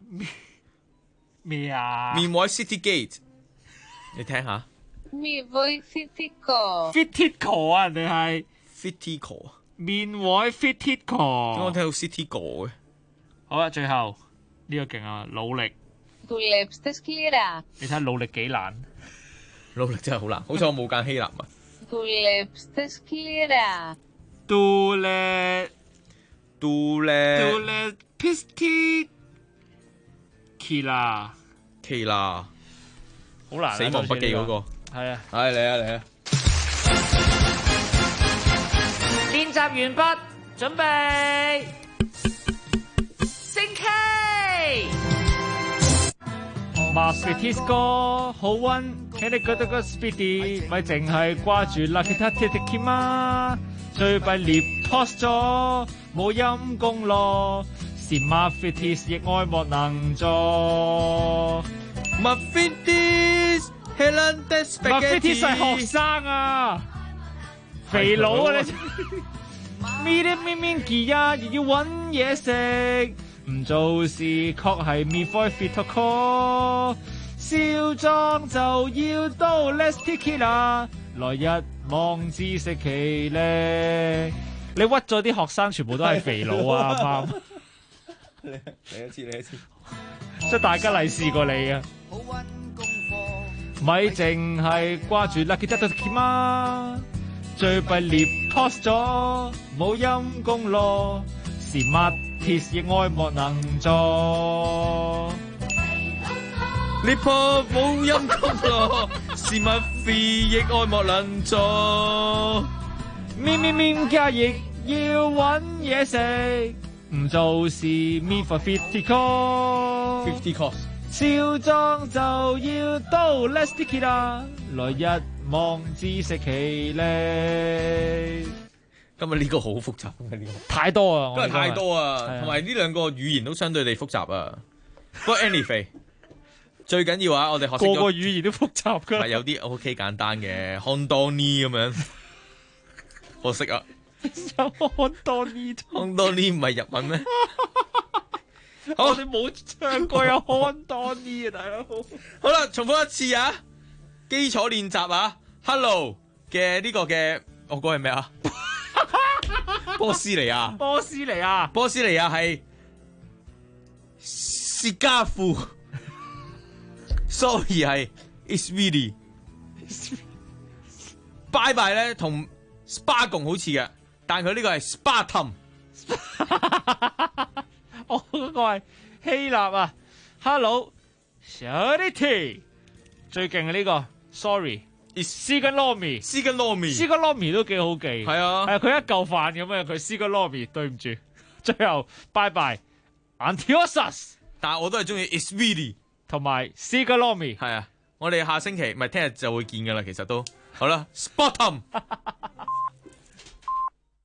咩啊？ 面位 City Gate， 你聽下。 Μη βοηθητικό. Fittico 啊，人哋係 Fittico 面位 Fittico。 點解我聽到 Cityco 嘅？ 好啦，最後呢個勁啊，努力。 Δουλέψτε σκληρά. 你睇下努力幾難， 努力真係好難。好彩我冇揀希臘文。 Δουλέψτε σκληρά. Dule Pisti Kila 好難啊。 死亡筆記嗰個係啊， 係嚟啊嚟啊！ 練習完畢，準備升 K。Muffitis 哥好溫，睇你覺得個 Speedy 咪淨係掛住 Lakitatiki 嘛，最弊獵 toss 咗冇陰功咯，是 Muffitis 亦愛莫能助。Muffitis 係學生啊，肥佬啊你。咪啲咪咪記啊，又要揾嘢食，唔做事確係 me for fit to call。少壯就要到 let's take it 啦，來日望知識其叻。你屈咗啲學生全部都係肥佬啊，啱啱？ 嚟一次， 即係大家利是過你啊！咪淨係掛住 lucky 得到 k 嘛，最弊獵 toss 咗冇陰功咯，是乜 tis 亦愛莫能助。 獵破冇陰功咯，是乜 free 亦愛莫能助。 面家亦要揾嘢食，唔做事 me for 50 cost。 少壯就要到 let's take it 啦，來日望知識其叻。 今日呢個好複雜嘅呢個， 太多啊！ 今日太多啊，同埋呢兩個語言都相對地複雜啊。不過 anyway， 最緊要啊，我哋學識個個語言都複雜㗎。 有啲 OK 簡單嘅 Hondoni 咁樣，我識啊。 有 Hondoni 唔係日文咩？ 好，我哋冇唱過有 Hondoni 啊，大佬。 好啦，重複一次啊，基礎練習啊 ，Hello 嘅呢個嘅，我講係咩啊？波斯尼亞係薛家富，sorry 係 It's really bye bye 咧同 Spargon 好似嘅，但佢呢個係 Spartum。 我嗰個係希臘啊 ，Hello Charity 最勁嘅呢個 ，Sorry。Siganomi 都幾好記， 係啊， 係佢一嚿飯咁啊，佢 Siganomi 對唔住，最後拜拜 Antiochus， 但係我都係中意 It's really 同埋 Siganomi， 係啊，我哋下星期唔係聽日就會見噶啦，其實都好啦 ，Spottum。